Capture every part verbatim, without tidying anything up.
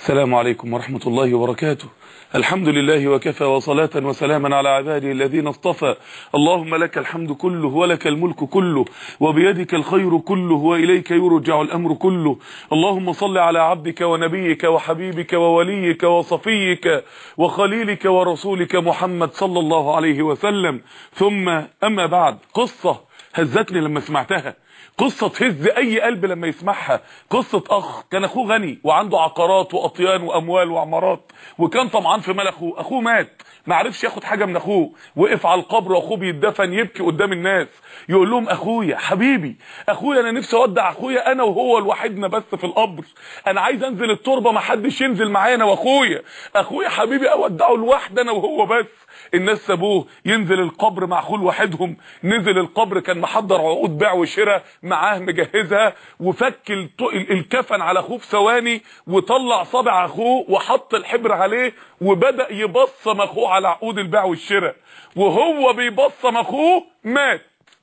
السلام عليكم ورحمة الله وبركاته. الحمد لله وكفى وصلاة وسلاما على عباده الذين اصطفى. اللهم لك الحمد كله ولك الملك كله وبيدك الخير كله وإليك يرجع الأمر كله. اللهم صل على عبدك ونبيك وحبيبك ووليك وصفيك وخليلك ورسولك محمد صلى الله عليه وسلم. ثم أما بعد، قصة هزتني لما سمعتها، قصة تهز اي قلب لما يسمعها. قصة اخ كان اخوه غني وعنده عقارات واطيان واموال وعمارات، وكان طمعان في مال اخوه. اخوه مات، ما عرفش ياخد حاجه من اخوه، وقف على القبر واخوه بيتدفن يبكي قدام الناس، يقول لهم اخويا حبيبي، اخويا انا نفسي اودع اخويا انا وهو لوحدنا بس في القبر، انا عايز انزل التربه ما حدش ينزل معايا انا واخويا، اخويا حبيبي اودعه لوحدي انا وهو بس. الناس سابوه ينزل القبر مع اخوه لوحدهم. نزل القبر كان محضر عقود بيع وشراء معاه مجهزها، وفك الكفن على اخوه في ثواني، وطلع صابع اخوه وحط الحبر عليه وبدأ يبصم اخوه على عقود البيع والشراء. وهو بيبصم اخوه مات،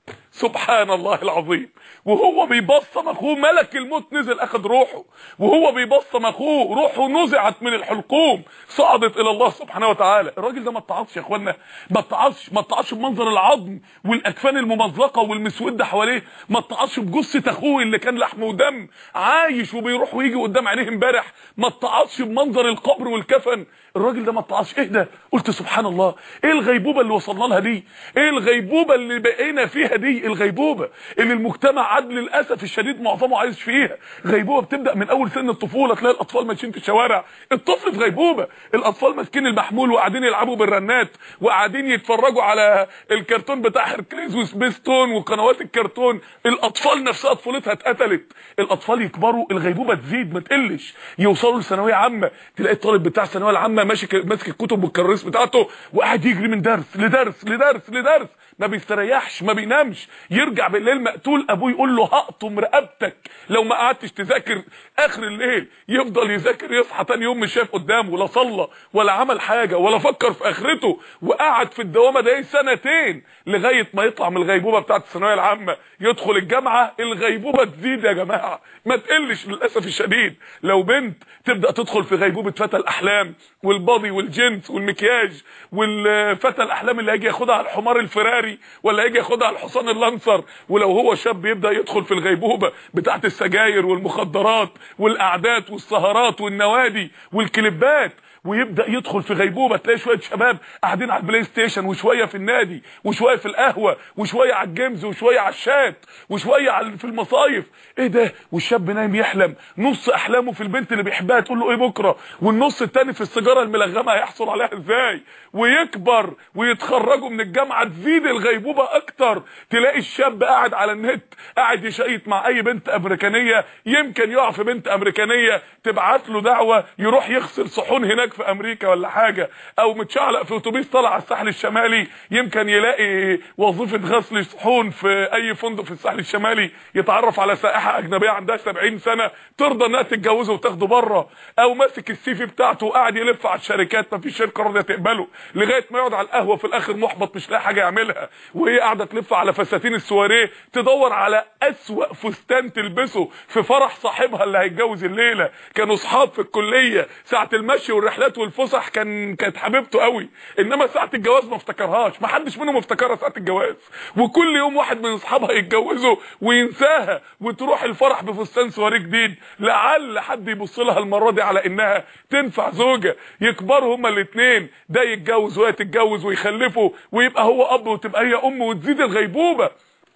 سبحان الله العظيم. وهو بيبصم اخوه ملك الموت نزل اخذ روحه، وهو بيبصم اخوه روحه نزعت من الحلقوم صعدت الى الله سبحانه وتعالى. الراجل ده ما اتعظش يا اخوانا، ما اتعظش ما اتعظش بمنظر العظم والاكفان الممزقه والمسوده حواليه، ما اتعظش بجثه اخوه اللي كان لحم ودم عايش وبيروح ويجي قدام عينيه امبارح، ما اتعظش بمنظر القبر والكفن. الراجل ده ما اتعظش. ايه ده؟ قلت سبحان الله، ايه الغيبوبه اللي وصلنا لها دي؟ ايه الغيبوبه اللي بقينا فيها دي؟ الغيبوبه اللي المجتمع عاد للاسف الشديد معظمه عايش فيها. غيبوبه بتبدا من اول سن الطفوله، تلاقي الاطفال ماشيين في الشوارع، الطفل في غيبوبه، الاطفال ماسكين المحمول وقاعدين يلعبوا بالرنات وقاعدين يتفرجوا على الكرتون بتاع هيركليز وسبيستون وقنوات الكرتون. الاطفال نفسها طفولتها اتقتلت. الاطفال يكبروا الغيبوبه تزيد ما تقلش، يوصلوا لثانويه عامه، تلاقي الطالب بتاع الثانويه العامه ماشي ماسك الكتب والكراسي بتاعته وقاعد يجري من درس لدرس لدرس لدرس، ما بيستريحش ما بينامش، يرجع بالليل مقتول، ابوه يقول له هقطم رقبتك لو ما قعدتش تذاكر اخر الليل. يفضل يذاكر، يصحى تاني يوم مش شايف قدامه، لا صلى ولا عمل حاجه ولا فكر في اخرته، وقعد في الدوامه دي سنتين لغايه ما يطلع من الغيبوبه بتاعه الثانويه العامه يدخل الجامعه. الغيبوبه تزيد يا جماعه ما تقلش للاسف الشديد. لو بنت تبدا تدخل في غيبوبه فتى الاحلام والبادي والجنس والمكياج، والفتى الاحلام اللي هيجي ياخدها على الحمار الفراري ولا هيجي ياخدها على الحصان اللانسر. ولو هو شاب يبدا يدخل في الغيبوبه بتاعه السجاير والمخدرات والقعدات والسهرات والنوادي والكليبات، ويبدا يدخل في غيبوبه. تلاقي شويه شباب قاعدين على البلاي ستيشن وشويه في النادي وشويه في القهوه وشويه على الجيمز وشويه على الشات وشويه على في المصايف. ايه ده؟ والشاب نايم يحلم نص احلامه في البنت اللي بيحبها تقول له ايه بكره، والنص التاني في السيجاره الملغمه هيحصل عليها ازاي. ويكبر ويتخرجوا من الجامعه تزيد الغيبوبه اكتر. تلاقي الشاب قاعد على النت قاعد يشيط مع اي بنت امريكانيه، يمكن يقع في بنت امريكانيه تبعت له دعوه يروح يغسل صحون هناك في امريكا ولا حاجه، او متشعلق في اتوبيس طالع على الساحل الشمالي يمكن يلاقي وظيفه غسل صحون في اي فندق في الساحل الشمالي، يتعرف على سائحه اجنبيه عندها سبعين سنه ترضى انها تتجوزه وتاخده بره. او ماسك السي في بتاعته وقاعد يلف على الشركات، ما فيش شركه راضيه تقبله، لغايه ما يقعد على القهوه في الاخر محبط مش لاقي حاجه يعملها، وهي قاعده تلف على فساتين السواريه تدور على اسوأ فستان تلبسه في فرح صاحبها اللي هيتجوز الليله. كانوا اصحاب في الكليه، ساعه المشي والرحلات والفسح كان كانت حبيبته قوي، انما ساعه الجواز ما افتكرهاش، ما حدش منهم افتكرها ساعه الجواز. وكل يوم واحد من اصحابها يتجوزوا وينساها وتروح الفرح بفستان سواري جديد، لعل حد يبص لها المره دي على انها تنفع زوجه. يكبروا هما الاثنين، ده يتجوز وهي تتجوز ويخلفوا ويبقى هو اب وتبقى هي ام، وتزيد الغيبوبه.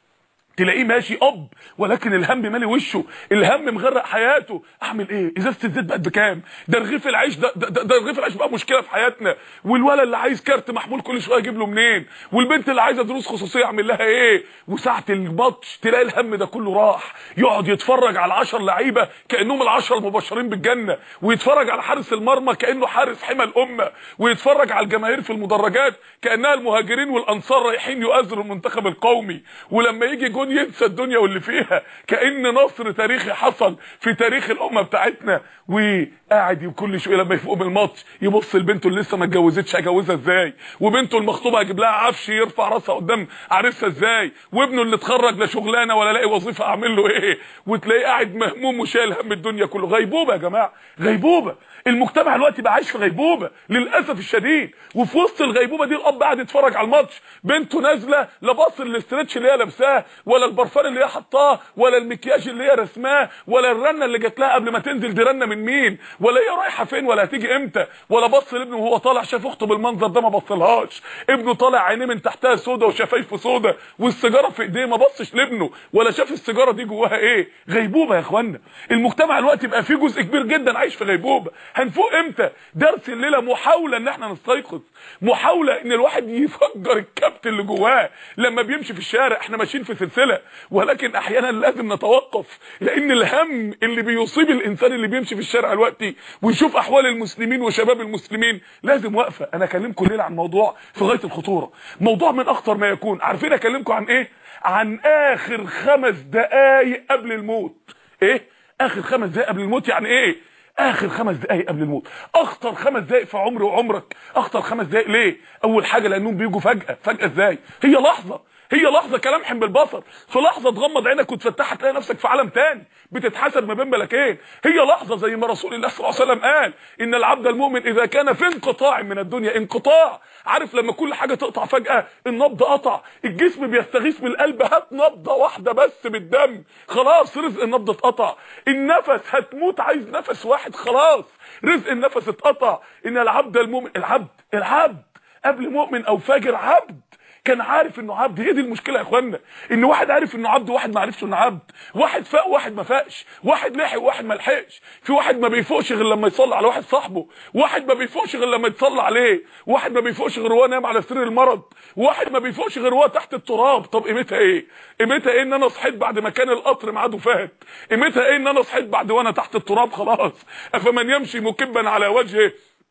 تلاقيه ماشي اب ولكن الهم مالي وشه، الهم مغرق حياته. اعمل ايه؟ ازازه الزيت بقت بكام؟ ده رغيف العيش ده ده, ده رغيف العيش بقى مشكله في حياتنا. والولد اللي عايز كارت محمول كل شويه اجيب له منين؟ والبنت اللي عايزه دروس خصوصيه اعمل لها ايه؟ وساعه الماتش تلاقي الهم ده كله راح، يقعد يتفرج على العشر لعيبه كانهم العشر المبشرين بالجنه، ويتفرج على حارس المرمى كانه حارس حمى الامه، ويتفرج على الجماهير في المدرجات كانها المهاجرين والانصار رايحين يؤازروا المنتخب القومي. ولما يجي جول التليفون ينسى الدنيا واللي فيها، كأن نصر تاريخي حصل في تاريخ الامه بتاعتنا. وقاعد كل شويه لما يفوق من الماتش يبص لبنته اللي لسه ما اتجوزتش هجوزها ازاي، وبنته المخطوبه هجيب لها عفش يرفع راسها قدام عريسها ازاي، وابنه اللي اتخرج لا شغلانه ولا لاقي وظيفه اعمل له ايه، وتلاقيه قاعد مهموم وشايل هم الدنيا كله. غيبوبه يا جماعه، غيبوبه. المجتمع دلوقتي بقى عايش في غيبوبه للاسف الشديد. وفي وسط الغيبوبه دي الاب قاعد يتفرج على الماتش، بنته نازله لا باص الاسترتش اللي هي لابساه، ولا البرفان اللي هي حطاه، ولا المكياج اللي هي رسماه، ولا الرنه اللي جات لها قبل ما تنزل دي رنه من مين، ولا هي رايحه فين، ولا هتيجي امتى، ولا بص لابنه وهو طالع شاف اخته بالمنظر ده ما بصلهاش، ابنه طالع عينيه من تحتها سودا وشفايفه سودا والسيجاره في ايديه ما بصش لابنه ولا شاف السيجاره دي جواها ايه. غيبوبه يا اخوانا. المجتمع دلوقتي بقى فيه جزء كبير جدا عايش في غيبوبه. هنفوق امتى؟ درس الليله محاوله ان احنا نستيقظ، محاوله ان الواحد يفجر الكبت اللي جواه لما بيمشي في الشارع. احنا ماشيين في سلسله، ولكن احيانا لازم نتوقف، لان الهم اللي بيصيب الانسان اللي بيمشي في الشارع دلوقتي ويشوف احوال المسلمين وشباب المسلمين لازم وقفه. انا اكلمكم الليله عن موضوع في غايه الخطوره، موضوع من اخطر ما يكون. عارفين اكلمكم عن ايه؟ عن اخر خمس دقائق قبل الموت. ايه اخر خمس دقائق قبل الموت؟ يعني ايه اخر خمس دقائق قبل الموت؟ اخطر خمس دقائق في عمري وعمرك. اخطر خمس دقائق ليه؟ اول حاجه لانهم بيجوا فجاه. فجاه ازاي؟ هي لحظه، هي لحظه كلمح بالبصر، في لحظه تغمض عينك وتفتحها تلاقي نفسك في عالم تاني بتتحسب ما بين ملكين. هي لحظه زي ما رسول الله صلى الله عليه وسلم قال ان العبد المؤمن اذا كان في انقطاع من الدنيا، انقطاع، عارف لما كل حاجه تقطع فجاه، النبض قطع، الجسم بيستغيث بالقلب، هات نبضه واحده بس بالدم، خلاص رزق النبض اتقطع. النفس هتموت عايز نفس واحد، خلاص رزق النفس اتقطع. ان العبد المؤمن، العبد العبد قبل مؤمن او فاجر عبد، كان عارف انه عبد. هي دي المشكله يا اخوانا، ان واحد عارف انه عبد وواحد ما عرفش انه عبد، واحد فاق وواحد ما فاقش، واحد لحق وواحد ما لحقش، في واحد ما بيفوقش غير لما يصلي على واحد صاحبه، واحد ما بيفوقش غير لما يتصلى عليه، واحد ما بيفوقش غير وهو نايم على سرير المرض، واحد ما بيفوقش غير وهو تحت التراب. طب قيمتها ايه؟ قيمتها ايه ان انا صحيت بعد ما كان القطر ميعاده فات؟ قيمتها ايه ان انا صحيت بعد وانا تحت التراب خلاص؟ افمن يمشي مكبا على وجهه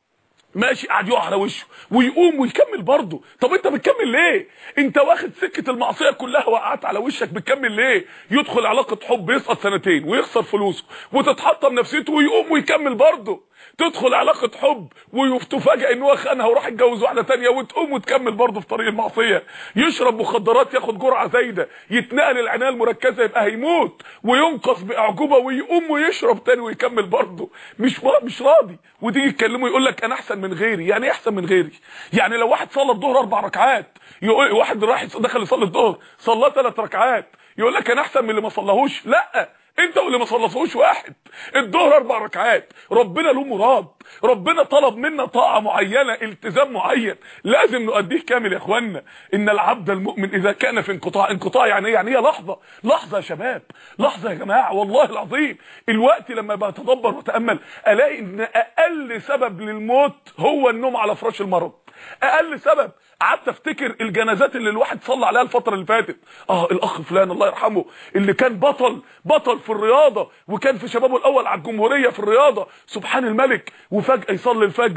ماشي قاعد يقع على وشه ويقوم ويكمل برضه. طب انت بتكمل ليه؟ انت واخد سكه المعصيه كلها وقعت على وشك، بتكمل ليه؟ يدخل علاقه حب يسقط سنتين ويخسر فلوسه وتتحطم نفسيته ويقوم ويكمل برضه. تدخل علاقه حب وتفاجئ ان هو خانها وراح يتجوز واحده ثانيه وتقوم وتكمل برضه في طريق المعصيه. يشرب مخدرات ياخد جرعه زايده، يتنقل العنايه المركزه يبقى هيموت وينقص باعجوبه ويقوم ويشرب تاني ويكمل برضه. مش مش راضي. وتيجي تكلمه يقول لك انا احسن من غيري. يعني ايه احسن من غيري؟ يعني لو واحد صلى الظهر اربع ركعات، يقول واحد راح دخل يصلي الظهر صلى ثلاث ركعات، يقول لك انا احسن من اللي ما صلاهوش. لا، انت واللي ما صليتوش واحد. الظهر اربع ركعات، ربنا له مراد، ربنا طلب منا طاعه معينه، التزام معين لازم نؤديه كامل يا اخوانا. ان العبد المؤمن اذا كان في انقطاع، انقطاع يعني ايه؟ يعني هي لحظه، لحظه يا شباب، لحظه يا جماعه. والله العظيم الوقت لما بتدبر وتامل الاقي ان اقل سبب للموت هو النوم على فراش المرض. اقل سبب. قعدت افتكر الجنازات اللي الواحد صلى عليها الفتره اللي فاتت. اه الاخ فلان الله يرحمه اللي كان بطل بطل في الرياضه وكان في شبابه الاول على الجمهوريه في الرياضه، سبحان الملك، وفجاه يصلي الفجر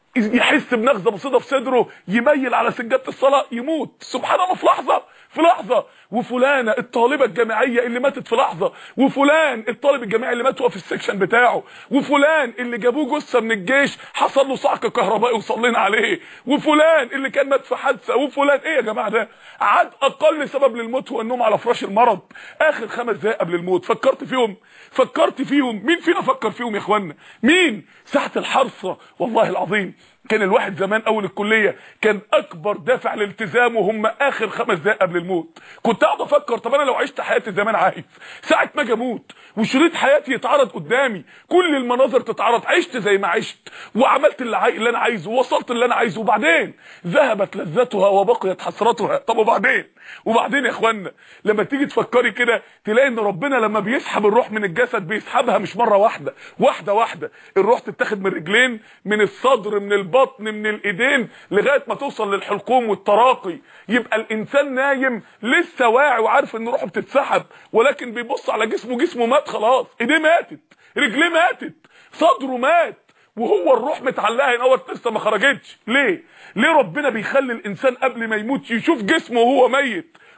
يحس بنغزه بسيطه في صدره، يميل على سجاده الصلاه يموت. سبحان الله، في لحظه، في لحظه. وفلانه الطالبه الجامعيه اللي ماتت في لحظه، وفلان الطالب الجامعي اللي مات وهو في السكشن بتاعه، وفلان اللي جابوه جثه من الجيش حصل له صعق كهربائي وصلينا عليه، وفلان اللي كان مات في حادثه، وفلان. ايه يا جماعه ده؟ عاد اقل سبب للموت هو النوم على فراش المرض. اخر خمس دقائق قبل الموت فكرت فيهم؟ فكرت فيهم؟ مين فينا فكر فيهم يا اخوانا؟ مين؟ ساعه الحرصه والله العظيم كان الواحد زمان اول الكليه كان اكبر دافع لالتزامه هم اخر خمس دقائق قبل الموت. كنت اقعد افكر طب انا لو عشت حياتي زمان عايز ساعه ما اجي اموت وشريط حياتي يتعرض قدامي، كل المناظر تتعرض، عشت زي ما عشت وعملت اللي, عاي... اللي انا عايزه ووصلت اللي انا عايزه، وبعدين ذهبت لذتها وبقيت حسرتها. طب وبعدين؟ وبعدين يا اخوانا لما تيجي تفكري كده تلاقي ان ربنا لما بيسحب الروح من الجسد بيسحبها مش مره واحده، واحده واحده. الروح تتاخد من الرجلين، من الصدر، من البطن، من الايدين، لغايه ما توصل للحلقوم والتراقي. يبقى الانسان نايم لسه واعي وعارف ان روحه بتتسحب، ولكن بيبص على جسمه، جسمه مات خلاص، ايديه ماتت، رجليه ماتت، صدره مات، وهو الروح متعلقه هنا هو لسه ما خرجتش. ليه؟ ليه ربنا بيخلي الانسان قبل ما يموت يشوف جسمه وهو ميت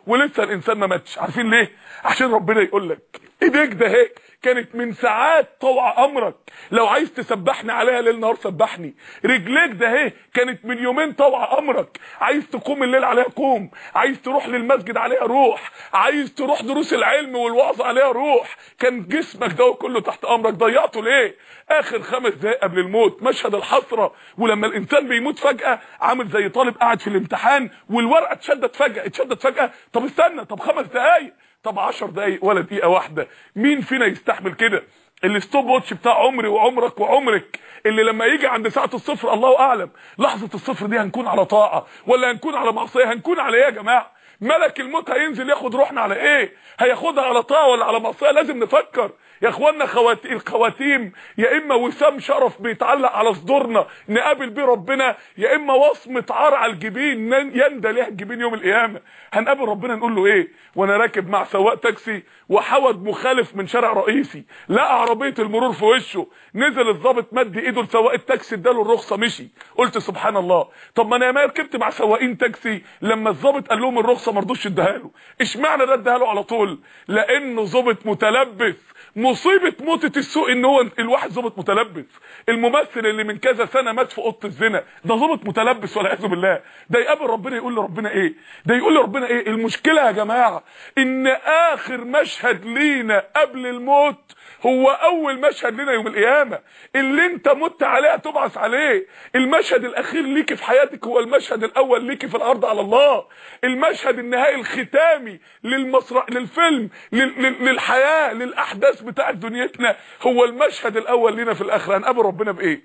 ولسه الانسان ما ماتش. عارفين ليه؟ عشان ربنا يقول لك ايديك ده هيك كانت من ساعات طوع امرك، لو عايز تسبحني عليها ليل نهار سبحني. رجليك ده اهي كانت من يومين طوع امرك، عايز تقوم الليل عليها قوم، عايز تروح للمسجد عليها روح، عايز تروح دروس العلم والوعظ عليها روح. كان جسمك ده كله تحت امرك، ضيعته ليه؟ اخر خمس دقايق قبل الموت مشهد الحسره. ولما الانسان بيموت فجاه عامل زي طالب قاعد في الامتحان والورقه اتشدت فجاه اتشدت فجاه طب استنى، طب خمس دقايق، طب عشر دقايق ولا دقيقه واحده. مين فينا يستحمل كده؟ الستوب واتش بتاع عمري وعمرك وعمرك اللي لما يجي عند ساعه الصفر الله اعلم لحظه الصفر دي هنكون على طاعه ولا هنكون على معصيه؟ هنكون على ايه يا جماعه؟ ملك الموت هينزل ياخد روحنا على ايه؟ هياخدها على طاعه ولا على معصيه؟ لازم نفكر يا اخوانا. خواتيم الخواتيم يا اما وسام شرف بيتعلق على صدورنا نقابل بيه ربنا، يا اما وصمه عار على الجبين يندى ليها الجبين يوم القيامه. هنقابل ربنا نقول له ايه؟ وانا راكب مع سواق تاكسي وحود مخالف من شارع رئيسي، لقى عربيه المرور في وشه، نزل الضابط مد ايده لسواق التاكسي اداله الرخصه مشي. قلت سبحان الله، طب ما انا ما ركبت مع سواقين تاكسي لما الضابط قال لهم الرخصه ما رضوش اداها له، اشمعنى ده اداها له على طول؟ لانه ضابط متلبس. مصيبه موتة السوق ان هو الواحد ضابط متلبس. الممثل اللي من كذا سنه مات في اوضه الزنا ده ضابط متلبس والعياذ بالله. ده يقابل ربنا يقول لربنا ايه؟ ده يقول لربنا ايه؟ المشكله يا جماعه ان اخر مشهد لينا قبل الموت هو اول مشهد لنا يوم القيامه. اللي انت مت عليه تبعث عليه. المشهد الاخير ليكي في حياتك هو المشهد الاول ليكي في الارض على الله. المشهد النهائي الختامي للمسرح للفيلم لل... للحياه للاحداث بتاعت دنيتنا هو المشهد الاول لنا في الاخره. هنقابل ربنا بايه؟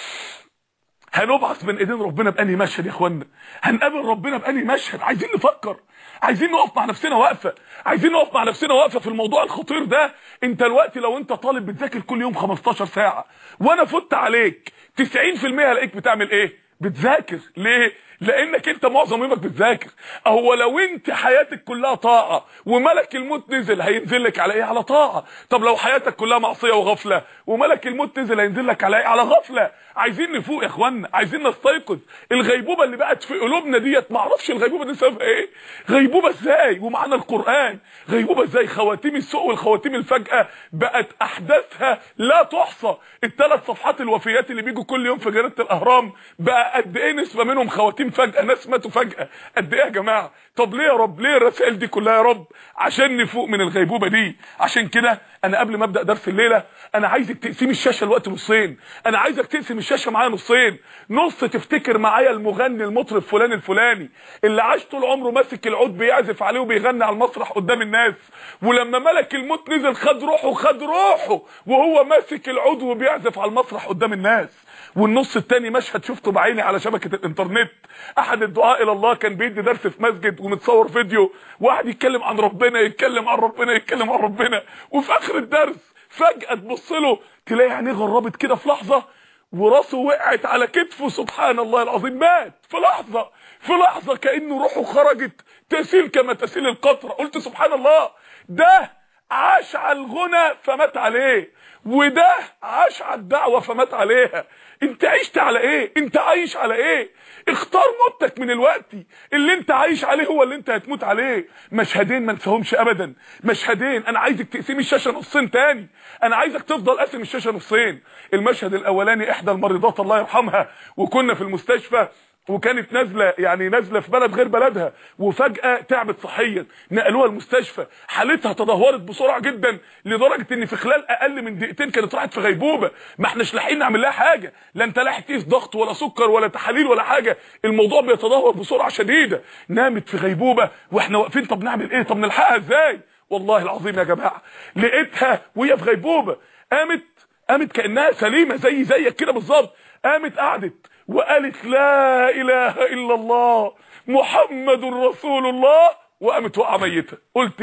هنبعث من ايدين ربنا باني مشهد يا اخوانا؟ هنقابل ربنا باني مشهد؟ عايزين نفكر، عايزين نقف مع نفسنا وقفه، عايزين نقف مع نفسنا وقفه في الموضوع الخطير ده. انت دلوقتي لو انت طالب بتذاكر كل يوم خمستاشر ساعه وانا فت عليك تسعين في المية هلاقيك بتعمل ايه؟ بتذاكر. ليه؟ لانك انت معظم يومك بتذاكر. اهو لو انت حياتك كلها طاعه وملك الموت نزل هينزل لك على ايه؟ على طاعه. طب لو حياتك كلها معصيه وغفله وملك الموت نزل هينزل لك على ايه؟ على غفله. عايزين نفوق يا اخوانا، عايزين نستيقظ. الغيبوبه اللي بقت في قلوبنا ديت ما اعرفش الغيبوبه دي سببها ايه؟ غيبوبه ازاي ومعانا القران؟ غيبوبه ازاي؟ خواتيم السوء والخواتيم الفجاه بقت احداثها لا تحصى. الثلاث صفحات الوفيات اللي بيجوا كل يوم في جريده الاهرام بقى قد ايه نسبه منهم خواتيم فجاه؟ ناس ماتوا فجاه. قد ايه يا جماعه؟ طب ليه يا رب؟ ليه الرسائل دي كلها يا رب؟ عشان نفوق من الغيبوبه دي. عشان كده انا قبل ما ابدا درس الليله انا عايزك تقسم الشاشه الوقت نصين. انا عايزك تقسم الشاشه معايا نصين. نص تفتكر معايا المغني المطرب فلان الفلاني اللي عاش طول عمره ماسك العود بيعزف عليه وبيغني على المسرح قدام الناس، ولما ملك الموت نزل خد روحه خد روحه وهو ماسك العود وبيعزف على المسرح قدام الناس. والنص التاني مشهد شفته بعيني على شبكه الانترنت. احد الدعاء الى الله كان بيدي درس في مسجد ومتصور فيديو، واحد يتكلم عن ربنا يتكلم عن ربنا يتكلم عن ربنا، وفي اخر الدرس فجاه تبص له تلاقي عينيه غربت كده في لحظه وراسه وقعت على كتفه. سبحان الله العظيم، مات في لحظه في لحظه كانه روحه خرجت تسيل كما تسيل القطره. قلت سبحان الله، ده عاش على الغنى فمات عليه، وده عاش على الدعوه فمات عليها. انت عشت على ايه؟ انت عايش على ايه؟ اختار موتك من الوقت. اللي انت عايش عليه هو اللي انت هتموت عليه. مشهدين ما نساهمش ابدا، مشهدين. انا عايزك تقسم الشاشه نصين تاني، انا عايزك تفضل قاسم الشاشه نصين. المشهد الاولاني احدى المريضات الله يرحمها وكنا في المستشفى وكانت نازله يعني نازله في بلد غير بلدها وفجاه تعبت صحيا، نقلوها المستشفى. حالتها تدهورت بسرعه جدا لدرجه ان في خلال اقل من دقيقتين كانت راحت في غيبوبه. ما احناش لاحقين نعمل لها حاجه، لا انت لاحق تقيس ضغط ولا سكر ولا تحاليل ولا حاجه. الموضوع بيتدهور بسرعه شديده. نامت في غيبوبه واحنا واقفين طب نعمل ايه؟ طب نلحقها ازاي؟ والله العظيم يا جماعه لقيتها وهي في غيبوبه قامت قامت كانها سليمه زي زيك كده بالظبط. قامت قعدت وقالت لا اله الا الله محمد رسول الله وقامت وقع ميته. قلت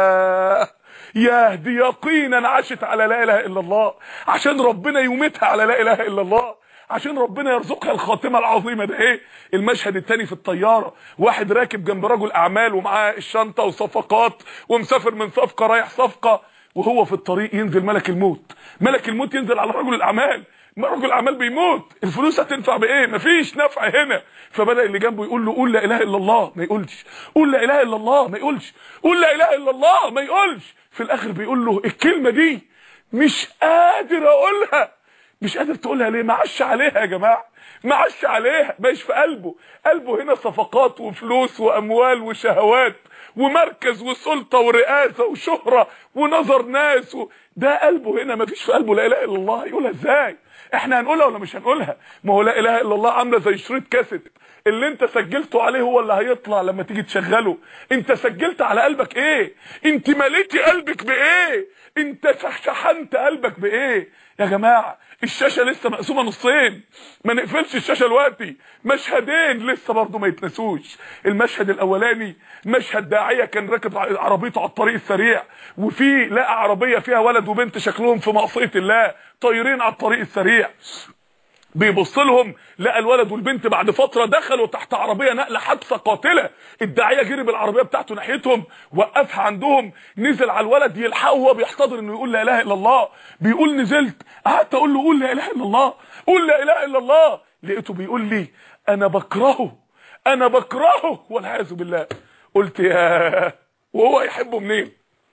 يا يا دي يقينا عاشت على لا اله الا الله عشان ربنا يميتها على لا اله الا الله، عشان ربنا يرزقها الخاتمه العظيمه ده. ايه المشهد الثاني؟ في الطياره واحد راكب جنب رجل اعمال ومعاه الشنطه وصفقات ومسافر من صفقه رايح صفقه، وهو في الطريق ينزل ملك الموت. ملك الموت ينزل على رجل الاعمال. ما رجل اعمال بيموت، الفلوس هتنفع بايه؟ مفيش نفع هنا. فبدا اللي جنبه يقول له قول لا اله الا الله، ما يقولش. قول لا اله الا الله، ما يقولش. قول لا اله الا الله، ما يقولش. في الاخر بيقول له الكلمه دي مش قادر اقولها. مش قادر تقولها ليه؟ معش عليها يا جماعه، معش عليها، مش في قلبه. قلبه هنا صفقات وفلوس واموال وشهوات ومركز وسلطه ورئاسه وشهره ونظر ناس و... ده قلبه هنا، مفيش في قلبه لا اله الا الله. يقولها ازاي؟ احنا هنقولها ولا مش هنقولها؟ ما هو لا اله الا الله عامله زي شريط كاسيت، اللي انت سجلته عليه هو اللي هيطلع لما تيجي تشغله. انت سجلت على قلبك ايه؟ انت مليتي قلبك بايه؟ انت شحنت قلبك بايه يا جماعه؟ الشاشه لسه مقسومه نصين، ما نقفلش الشاشه دلوقتي. مشهدين لسه برضه ما يتنسوش. المشهد الاولاني مشهد داعيه كان راكب عربيته على الطريق السريع، وفي لقى عربيه فيها ولد وبنت شكلهم في معصيه الله طايرين على الطريق السريع. بيبص لهم لقى الولد والبنت بعد فتره دخلوا تحت عربيه نقله حادثه قاتله. الداعيه جري بالعربيه بتاعته ناحيتهم، وقفها عندهم، نزل على الولد يلحقه وهو بيحتضر انه يقول لا اله الا الله. بيقول نزلت قعدت اقول له قول لا اله الا الله، قول لا اله الا الله. لقيته بيقول لي انا بكرهه، انا بكرهه والعياذ بالله. قلت يا وهو هيحبه منين؟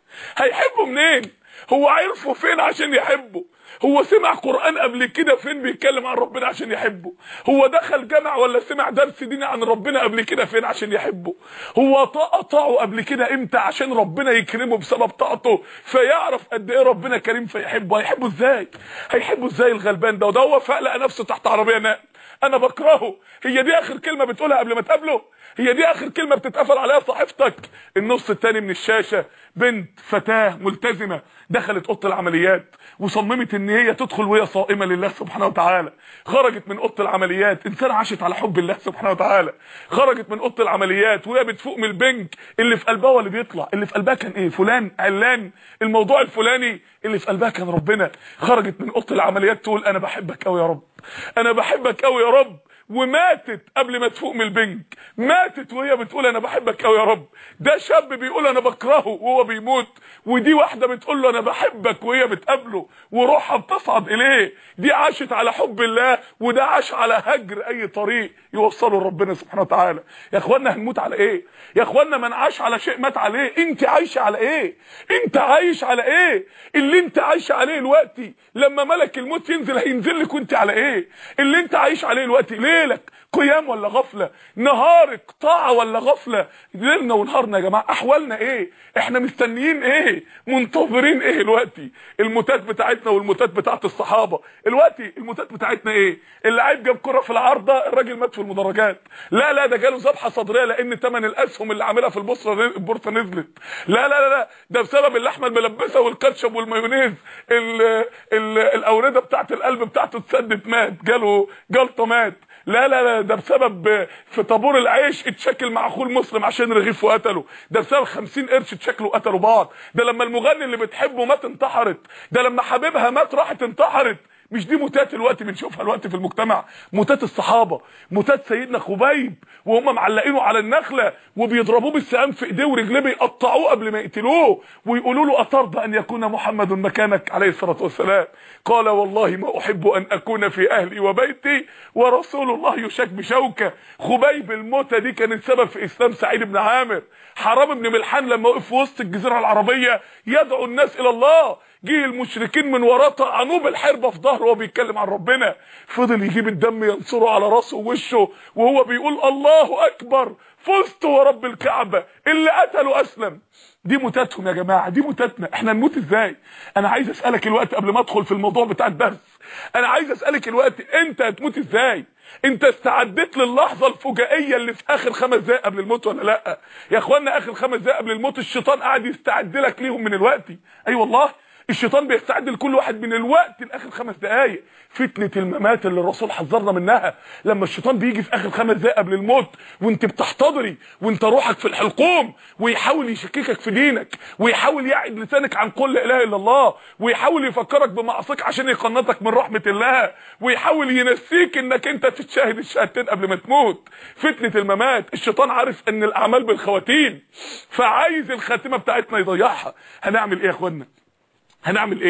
هيحبه منين؟ هو عرفه فين عشان يحبه؟ هو سمع قرآن قبل كده فين بيتكلم عن ربنا عشان يحبه؟ هو دخل جامع ولا سمع درس ديني عن ربنا قبل كده فين عشان يحبه؟ هو طاعه قبل كده امتى عشان ربنا يكرمه بسبب طاعته فيعرف قد ايه ربنا كريم فيحبه؟ هيحبه ازاي؟ هيحبه ازاي الغلبان ده؟ وده هو فقلق نفسه تحت عربيه نقل. انا بكرهه، هي دي اخر كلمه بتقولها قبل ما تقابله؟ هي دي اخر كلمه بتتقفل عليها صحيفتك؟ النص الثاني من الشاشه بنت فتاه ملتزمه دخلت اوضه العمليات وصممت ان هي تدخل وهي صائمه لله سبحانه وتعالى. خرجت من اوضه العمليات انسانه عاشت على حب الله سبحانه وتعالى. خرجت من اوضه العمليات وهي بتفوق من البنك، اللي في قلبها واللي بيطلع، اللي في قلبها كان ايه؟ فلان علان الموضوع الفلاني، اللي في قلبها كان ربنا. خرجت من اوضه العمليات تقول انا بحبك قوي يا رب، انا بحبك قوي يا رب. وماتت قبل ما تفوق من البنك، ماتت وهي بتقول انا بحبك قوي يا رب. ده شاب بيقول انا بكرهه وهو بيموت، ودي واحده بتقول له انا بحبك وهي بتقابله وروحها بتصعد اليه. دي عاشت على حب الله، وده عاش على هجر اي طريق يوصله لربنا سبحانه وتعالى. يا اخوانا هنموت على ايه؟ يا اخوانا من عاش على شيء مات عليه. انت عايشه على ايه؟ انت عايش على ايه؟ اللي انت عايش عليه دلوقتي لما ملك الموت ينزل هينزل لك وانت على ايه؟ اللي انت عايش عليه دلوقتي ليلك قيام ولا غفله؟ نهارك طاعه ولا غفله؟ ليلنا ونهارنا يا جماعه احوالنا ايه؟ احنا مستنيين ايه؟ منتظرين ايه دلوقتي؟ الموتات بتاعتنا والموتات بتاعت الصحابه دلوقتي. الموتات بتاعتنا ايه؟ اللعيب جاب كره في العارضه الراجل مات في المدرجات. لا لا ده جاله ذبحه صدريه لان ثمن الاسهم اللي عاملها في البورصه البورصه نزلت. لا لا لا ده بسبب اللحمه الملبسه والكاتشب والمايونيز ال ال الاورده بتاعت القلب بتاعته اتسدت مات، جاله جلطه مات. لا لا لا ده بسبب في طابور العيش اتشكل مع اخوه المسلم عشان رغيف وقتله. ده بسبب خمسين قرش اتشكلوا قتلوا بعض. ده لما المغني اللي بتحبه مات انتحرت. ده لما حبيبها مات راحت انتحرت. مش دي موتات الوقت بنشوفها الوقت في المجتمع؟ موتات الصحابه، موتات سيدنا خبيب وهم معلقينه على النخله وبيضربوه بالسهام في ايديه ورجليه بيقطعوه قبل ما يقتلوه ويقولوا له اترضى ان يكون محمد مكانك عليه الصلاه والسلام؟ قال والله ما احب ان اكون في اهلي وبيتي ورسول الله يشك بشوكه. خبيب الموتة دي كانت سبب في اسلام سعيد بن عامر. حرام بن ملحان لما وقف في وسط الجزيره العربيه يدعو الناس الى الله، جه المشركين من وراه طعنوه بالحربه في ظهره وهو بيتكلم عن ربنا، فضل يجيب الدم ينصره على راسه ووشه وهو بيقول الله اكبر فزت ورب الكعبه، اللي قتله اسلم. دي موتاتهم يا جماعه، دي موتاتنا. احنا نموت ازاي؟ انا عايز اسالك الوقت قبل ما ادخل في الموضوع بتاع الدرس، انا عايز اسالك الوقت انت هتموت ازاي؟ انت استعدت للحظه الفجائيه اللي في اخر خمس دقايق قبل الموت ولا لا؟ يا اخوانا اخر خمس دقايق قبل الموت الشيطان قاعد يستعد لك ليهم من الوقت. اي أيوة والله الشيطان بيستعد لكل واحد من الوقت لاخر خمس دقايق. فتنه الممات اللي الرسول حذرنا منها، لما الشيطان بيجي في اخر خمس دقايق قبل الموت وانت بتحتضري وانت روحك في الحلقوم ويحاول يشككك في دينك ويحاول يعد لسانك عن قول لا اله الا الله ويحاول يفكرك بمعصيك عشان يقنطك من رحمه الله ويحاول ينسيك انك انت تتشاهد الشهادتين قبل ما تموت. فتنه الممات الشيطان عارف ان الاعمال بالخواتيم، فعايز الخاتمه بتاعتنا يضيعها. هنعمل ايه يا اخوانا؟ هنعمل ايه؟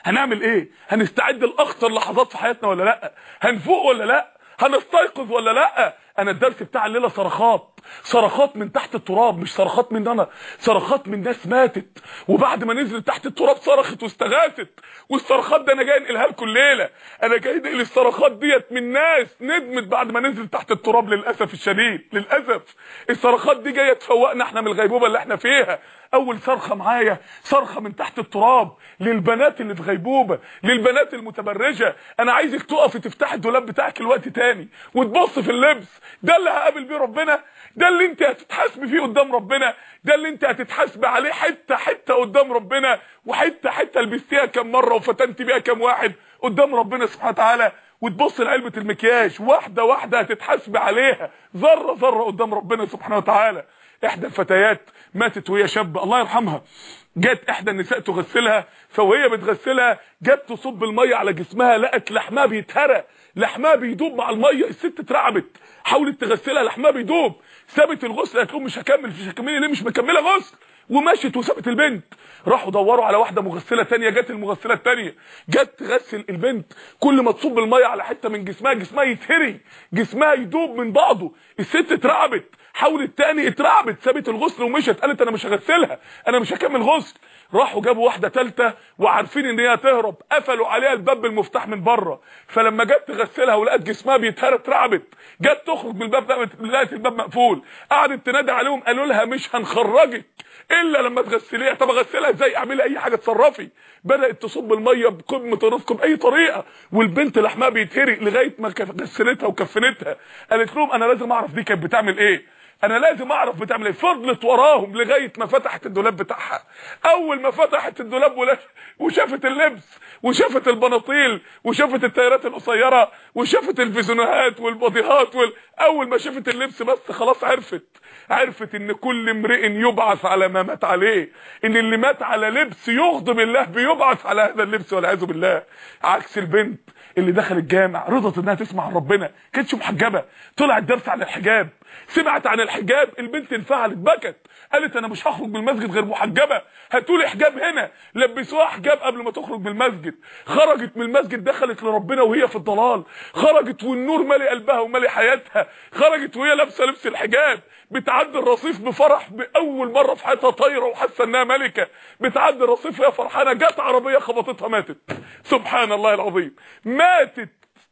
هنعمل ايه؟ هنستعد لاخطر لحظات في حياتنا ولا لا؟ هنفوق ولا لا؟ هنستيقظ ولا لا؟ انا الدرس بتاع الليله صرخات، صرخات من تحت التراب، مش صرخات من انا، صرخات من ناس ماتت وبعد ما نزلت تحت التراب صرخت واستغاثت. والصرخات ده انا جاي انقلها لكم الليله، انا جاي انقل الصرخات ديت من ناس ندمت بعد ما نزلت تحت التراب للاسف الشديد، للاسف الصرخات دي جايه تفوقنا احنا من الغيبوبه اللي احنا فيها. اول صرخه معايا صرخه من تحت التراب للبنات اللي في غيبوبه، للبنات المتبرجه. انا عايزك تقفي تفتحي الدولاب بتاعك الوقت تاني وتبص في اللبس، ده اللي هقابل بيه ربنا، ده اللي انت هتتحاسبي فيه قدام ربنا، ده اللي انت هتتحاسبي عليه حته حته قدام ربنا، وحته حته لبستيها كام مره وفتنتي بيها كام واحد قدام ربنا سبحانه وتعالى. وتبص لعلبه المكياج واحده واحده هتتحاسبي عليها ذره ذره قدام ربنا سبحانه وتعالى. احدى الفتيات ماتت وهي شابه الله يرحمها، جت احدى النساء تغسلها، فوهي بتغسلها جت تصب الميه على جسمها، لقت لحمها بيتهرى، لحمها بيدوب مع الميه، الست اترعبت حاولت تغسلها لحمها بيدوب، سابت الغسل، قالت لهم مش هكمل، مش هكملي ليه مش مكمله غسل، ومشت وسابت البنت. راحوا دوروا على واحده مغسله ثانيه، جت المغسله الثانيه جت تغسل البنت، كل ما تصب الميه على حته من جسمها جسمها يتهري، جسمها يدوب من بعضه، الست اترعبت حاولت تاني اترعبت، سابت الغسل ومشت، قالت انا مش هغسلها انا مش هكمل غسل. راحوا جابوا واحده ثالثه وعارفين ان هي تهرب، قفلوا عليها الباب بالمفتاح من بره، فلما جت تغسلها ولقت جسمها بيتهرى اترعبت، جت تخرج من الباب لقت الباب مقفول، قعدت تنادي عليهم قالوا لها مش هنخرجك الا لما تغسليها. طب اغسلها ازاي؟ اعملي اي حاجه تصرفي. بدات تصب الميه بقمه رزقكم باي طريقه، والبنت لحمها بيتهري لغايه ما غسلتها وكفنتها. قالت لهم انا لازم اعرف دي كانت بتعمل ايه، انا لازم اعرف بتعمل ايه. فضلت وراهم لغايه ما فتحت الدولاب بتاعها. اول ما فتحت الدولاب وشافت اللبس وشافت البناطيل وشافت التايرات القصيره وشافت الفيزونات والبوديهات وال... اول ما شافت اللبس بس خلاص عرفت عرفت ان كل امرئ يبعث على ما مات عليه، ان اللي مات على لبس يغضب الله بيبعث على هذا اللبس والعياذ بالله. عكس البنت اللي دخل الجامع رضت انها تسمع عن ربنا، كانتش محجبه، طلعت درس عن الحجاب، سمعت عن الحجاب، البنت انفعلت بكت، قالت انا مش هخرج من المسجد غير محجبه، هاتولي حجاب هنا، لبسوها حجاب قبل ما تخرج من المسجد. خرجت من المسجد دخلت لربنا وهي في الضلال، خرجت والنور مالي قلبها ومالي حياتها، خرجت وهي لابسه لبس الحجاب، بتعدي الرصيف بفرح باول مره في حياتها طايره وحاسه انها ملكه، بتعدي الرصيف وهي فرحانه، جت عربيه خبطتها ماتت. سبحان الله العظيم، ماتت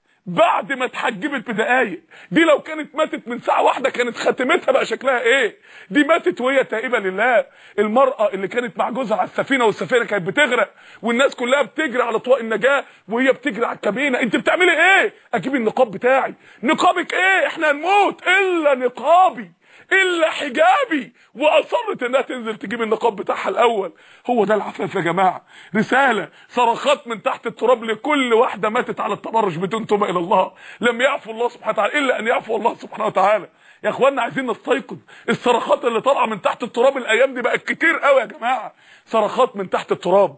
بعد ما اتحجبت بدقايق. دي لو كانت ماتت من ساعه واحده كانت خاتمتها بقى شكلها ايه؟ دي ماتت وهي تائبه لله. المراه اللي كانت مع جوزها على السفينه والسفينه كانت بتغرق والناس كلها بتجري على طواق النجاه وهي بتجري على الكابينه، انت بتعملي ايه؟ اجيب النقاب بتاعي. نقابك ايه؟ احنا هنموت الا نقابي الا حجابي. واصرت انها تنزل تجيب النقاب بتاعها الاول. هو ده العفاف يا جماعه. رساله صرخات من تحت التراب لكل واحده ماتت على التبرج بدون توبه الى الله. لم يعفو الله سبحانه وتعالى الا ان يعفو الله سبحانه وتعالى. يا اخوانا عايزين نستيقظ. الصرخات اللي طالعه من تحت التراب الايام دي بقت كتير قوي يا جماعه، صرخات من تحت التراب.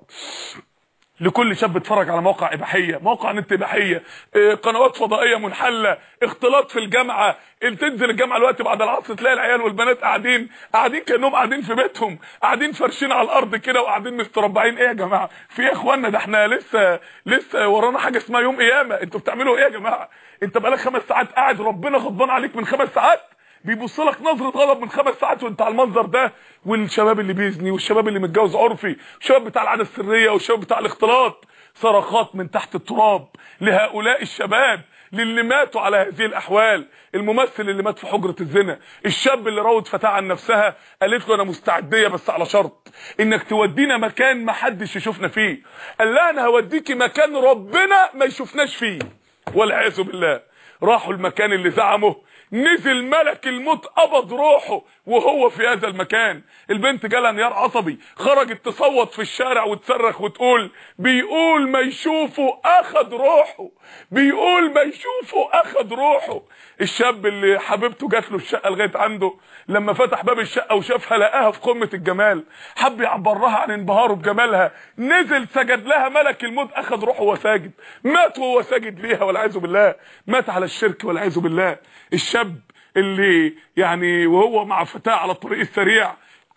لكل شاب اتفرج على موقع اباحيه، موقع نت اباحيه، اه قنوات فضائيه منحله، اختلاط في الجامعه، تنزل الجامعه الوقت بعد العصر تلاقي العيال والبنات قاعدين قاعدين كانهم قاعدين في بيتهم، قاعدين فرشين على الارض كده وقاعدين مستربعين. ايه يا جماعه في يا اخوانا؟ ده احنا لسه لسه ورانا حاجه اسمها يوم قيامه. انتوا بتعملوا ايه يا جماعه؟ انت بقالك خمس ساعات قاعد ربنا غضبان عليك من خمس ساعات، بيبص لك نظره غضب من خمس ساعات وانت على المنظر ده. والشباب اللي بيزني والشباب اللي متجوز عرفي والشباب بتاع العاده السريه والشباب بتاع الاختلاط، صرخات من تحت التراب لهؤلاء الشباب للي ماتوا على هذه الاحوال. الممثل اللي مات في حجره الزنا، الشاب اللي راود فتاه عن نفسها قالت له انا مستعديه بس على شرط انك تودينا مكان ما حدش يشوفنا فيه. قال لها انا هوديكي مكان ربنا ما يشوفناش فيه، والعياذ بالله. راحوا المكان اللي زعمه، نزل ملك الموت قبض روحه وهو في هذا المكان. البنت جالها انهيار عصبي، خرجت تصوت في الشارع وتصرخ وتقول بيقول ما يشوفه اخد روحه، بيقول ما يشوفه اخد روحه. الشاب اللي حبيبته جات له الشقه لغايه عنده، لما فتح باب الشقه وشافها لقاها في قمه الجمال، حب يعبرها عن انبهاره بجمالها، نزل سجد لها، ملك الموت اخد روحه وهو ساجد، مات وهو ساجد ليها والعياذ بالله، مات على الشرك والعياذ بالله. الشاب اللي يعني وهو مع فتاه على الطريق السريع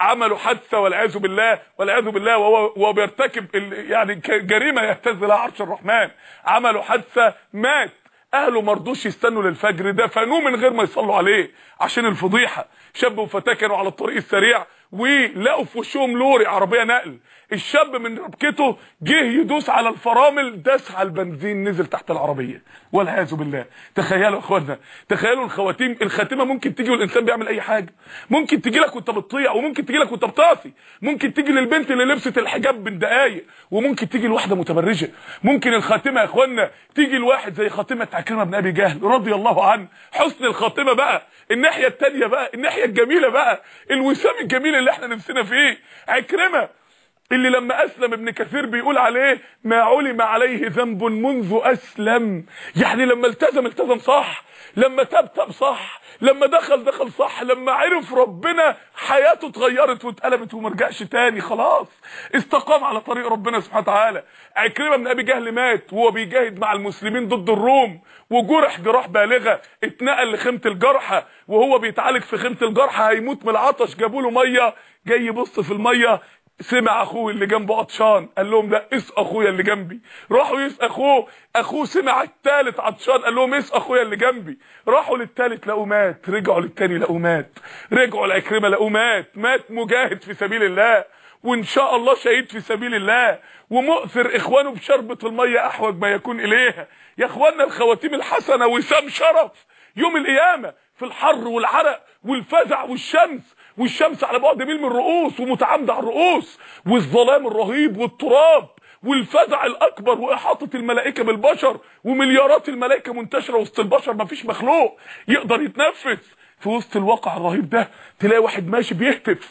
عملوا حادثه والعياذ بالله والعياذ بالله وهو وهو بيرتكب يعني جريمه يهتز لها عرش الرحمن، عملوا حادثه مات، اهله ما رضوش يستنوا للفجر، دفنوه من غير ما يصلوا عليه عشان الفضيحه. شاب وفتاه كانوا على الطريق السريع ولقوا في وشهم لوري عربيه نقل، الشاب من ربكته جه يدوس على الفرامل، داس على البنزين نزل تحت العربيه والعياذ بالله. تخيلوا يا اخوانا، تخيلوا الخواتيم، الخاتمه ممكن تيجي والانسان بيعمل اي حاجه، ممكن تيجي لك وانت بتطيع، وممكن تيجي لك وانت بتعصي، ممكن تيجي للبنت اللي لبست الحجاب من دقايق، وممكن تيجي لواحده متبرجه، ممكن الخاتمه يا اخوانا تيجي لواحد زي خاتمه عكرمه بن ابي جهل رضي الله عنه. حسن الخاتمه بقى، الناحيه الثانيه بقى، الناحيه الجميله بقى، الوسام الجميل اللي احنا نفسنا فيه. عكرمه اللي لما اسلم ابن كثير بيقول عليه ما علم عليه ذنب منذ اسلم، يعني لما التزم التزم صح، لما تاب تاب صح، لما دخل دخل صح، لما عرف ربنا حياته اتغيرت واتقلبت وما رجعش تاني، خلاص استقام على طريق ربنا سبحانه وتعالى. عكرمه بن ابي جهل مات وهو بيجاهد مع المسلمين ضد الروم، وجرح جراح بالغه، اتنقل لخيمه الجرحى، وهو بيتعالج في خيمه الجرحى هيموت من العطش، جابوا له ميه، جاي يبص في الميه سمع اخوه اللي جنبه عطشان، قال لهم لا اسق اخويا اللي جنبي، راحوا يسق اخوه، اخوه سمع الثالث عطشان قال لهم اسق اخويا اللي جنبي، راحوا للثالث لقوا مات، رجعوا للثاني لقوا مات، رجعوا لعكرمه لقوا مات، مات مجاهد في سبيل الله، وان شاء الله شهيد في سبيل الله، ومؤثر اخوانه بشربة الميه احوج ما يكون اليها. يا اخوانا الخواتيم الحسنه وسام شرف يوم القيامه في الحر والعرق والفزع والشمس، والشمس على بعد ميل من الرؤوس ومتعامده على الرؤوس، والظلام الرهيب والتراب والفزع الاكبر واحاطه الملائكه بالبشر، ومليارات الملائكه منتشره وسط البشر، مفيش مخلوق يقدر يتنفس في وسط الواقع الرهيب ده. تلاقي واحد ماشي بيهتف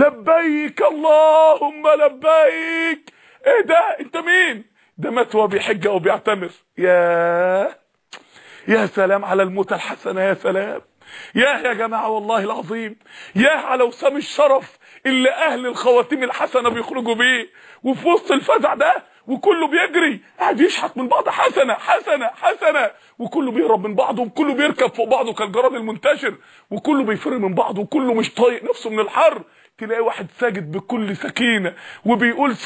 لبيك اللهم لبيك، ايه ده؟ انت مين؟ ده مات وهو بيحج او بيعتمر. يا يا سلام على الموتى الحسنه، يا سلام، يا يا جماعه والله العظيم، يا على وسام الشرف اللي اهل الخواتيم الحسنه بيخرجوا بيه، وفي وسط الفزع ده وكله بيجري قاعد يشحت من بعض، حسنه حسنه حسنه، وكله بيهرب من بعضه، وكله بيركب فوق بعضه كالجراد المنتشر، وكله بيفر من بعضه، وكله مش طايق نفسه من الحر. تلاقي واحد ساجد بكل سكينه وبيقول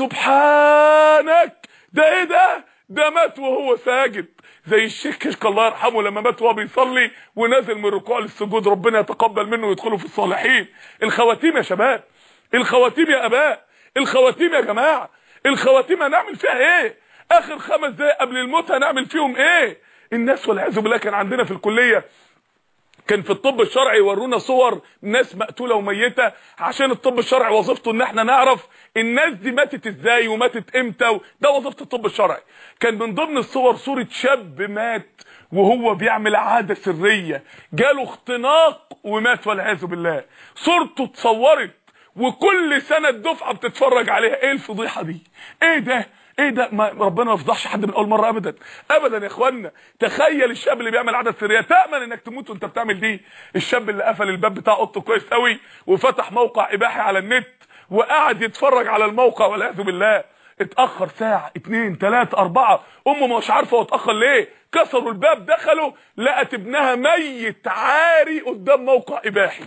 سبحانك، ده ايه ده؟ ده مات وهو ساجد، زي الشيخ كشك الله يرحمه لما مات وهو بيصلي ونازل من الركوع للسجود، ربنا يتقبل منه ويدخله في الصالحين. الخواتيم يا شباب، الخواتيم يا اباء، الخواتيم يا جماعه، الخواتيم هنعمل فيها ايه؟ اخر خمس دقايق قبل الموت هنعمل فيهم ايه؟ الناس والعياذ بالله كان عندنا في الكليه، كان في الطب الشرعي يورونا صور ناس مقتوله وميته، عشان الطب الشرعي وظيفته ان احنا نعرف الناس دي ماتت ازاي وماتت امتى، ده وظيفه الطب الشرعي. كان من ضمن الصور صوره شاب مات وهو بيعمل عاده سريه، جاله اختناق ومات والعياذ بالله، صورته اتصورت وكل سنه الدفعه بتتفرج عليها. ايه الفضيحه دي؟ ايه ده؟ ايه ده؟ ما ربنا ما يفضحش حد من اول مره ابدا ابدا يا اخوانا. تخيل الشاب اللي بيعمل عاده سريه، تامن انك تموت وانت بتعمل دي. الشاب اللي قفل الباب بتاع اوضته كويس قوي وفتح موقع اباحي على النت وقعد يتفرج على الموقع والعياذ بالله، اتاخر ساعه اتنين تلاته اربعه، امه مش عارفه هو اتاخر ليه، كسروا الباب دخلوا لقت ابنها ميت عاري قدام موقع اباحي.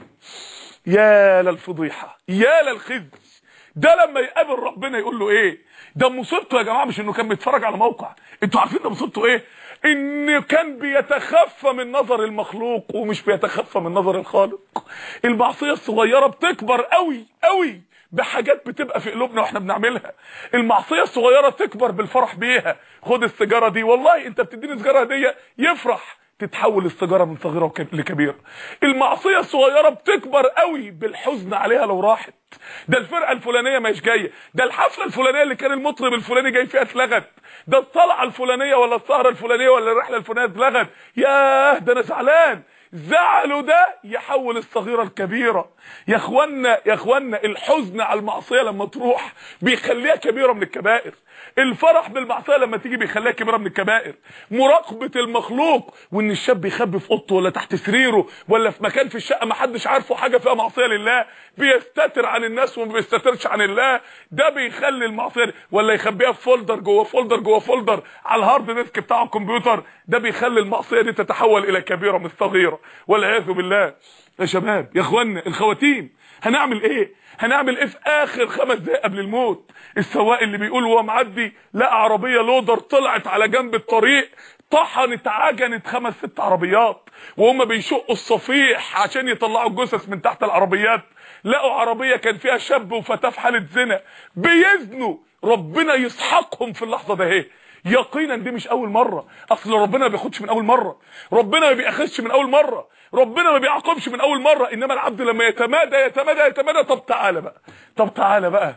يا للفضيحه، يا للخزي. ده لما يقابل ربنا يقول له ايه؟ ده مصيبته يا جماعه مش انه كان بيتفرج على موقع، انتوا عارفين ده مصيبته ايه؟ ان كان بيتخفى من نظر المخلوق ومش بيتخفى من نظر الخالق. المعصيه الصغيره بتكبر قوي قوي بحاجات بتبقى في قلوبنا واحنا بنعملها. المعصيه الصغيره تكبر بالفرح بيها. خد السيجاره دي، والله انت بتديني سيجاره هديه يفرح، تتحول السيجاره من صغيره لكبيره. المعصيه الصغيره بتكبر قوي بالحزن عليها لو راحت. ده الفرقه الفلانيه مش جايه، ده الحفله الفلانيه اللي كان المطرب الفلاني جاي فيها اتلغت، ده الطلعه الفلانيه ولا السهره الفلانيه ولا الرحله الفلانيه اتلغت. ياه ده انا زعلان. زعله ده يحول الصغيره لكبيره. يا اخوانا يا اخوانا الحزن على المعصيه لما تروح بيخليها كبيره من الكبائر. الفرح بالمعصيه لما تيجي بيخليها كبيره من الكبائر. مراقبه المخلوق وان الشاب يخبي في اوضته ولا تحت سريره ولا في مكان في الشقه ما حدش عارفه حاجه فيها معصيه لله، بيستتر عن الناس وما بيستترش عن الله، ده بيخلي المعصيه، ولا يخبيها في فولدر جوه فولدر جوه فولدر على الهارد ديسك بتاع الكمبيوتر، ده بيخلي المعصيه دي تتحول الى كبيره من صغيره والعياذ بالله. يا شباب يا اخوانا الخواتيم، هنعمل ايه؟ هنعمل ايه في اخر خمس دقايق قبل الموت؟ السواق اللي بيقول وهو معدي لقى عربيه لودر طلعت على جنب الطريق، طحنت عجنت خمس ست عربيات، وهم بيشقوا الصفيح عشان يطلعوا الجثث من تحت العربيات، لقوا عربيه كان فيها شاب وفتاه في حاله زنا بيزنوا، ربنا يسحقهم في اللحظه ده. اهي يقينا دي مش اول مره، اصل ربنا ما بياخدش من اول مره، ربنا ما بياخدش من اول مره، ربنا ما بيعاقبش من اول مره، انما العبد لما يتمادى يتمادى يتمادى. طب تعالى بقى، طب تعالى بقى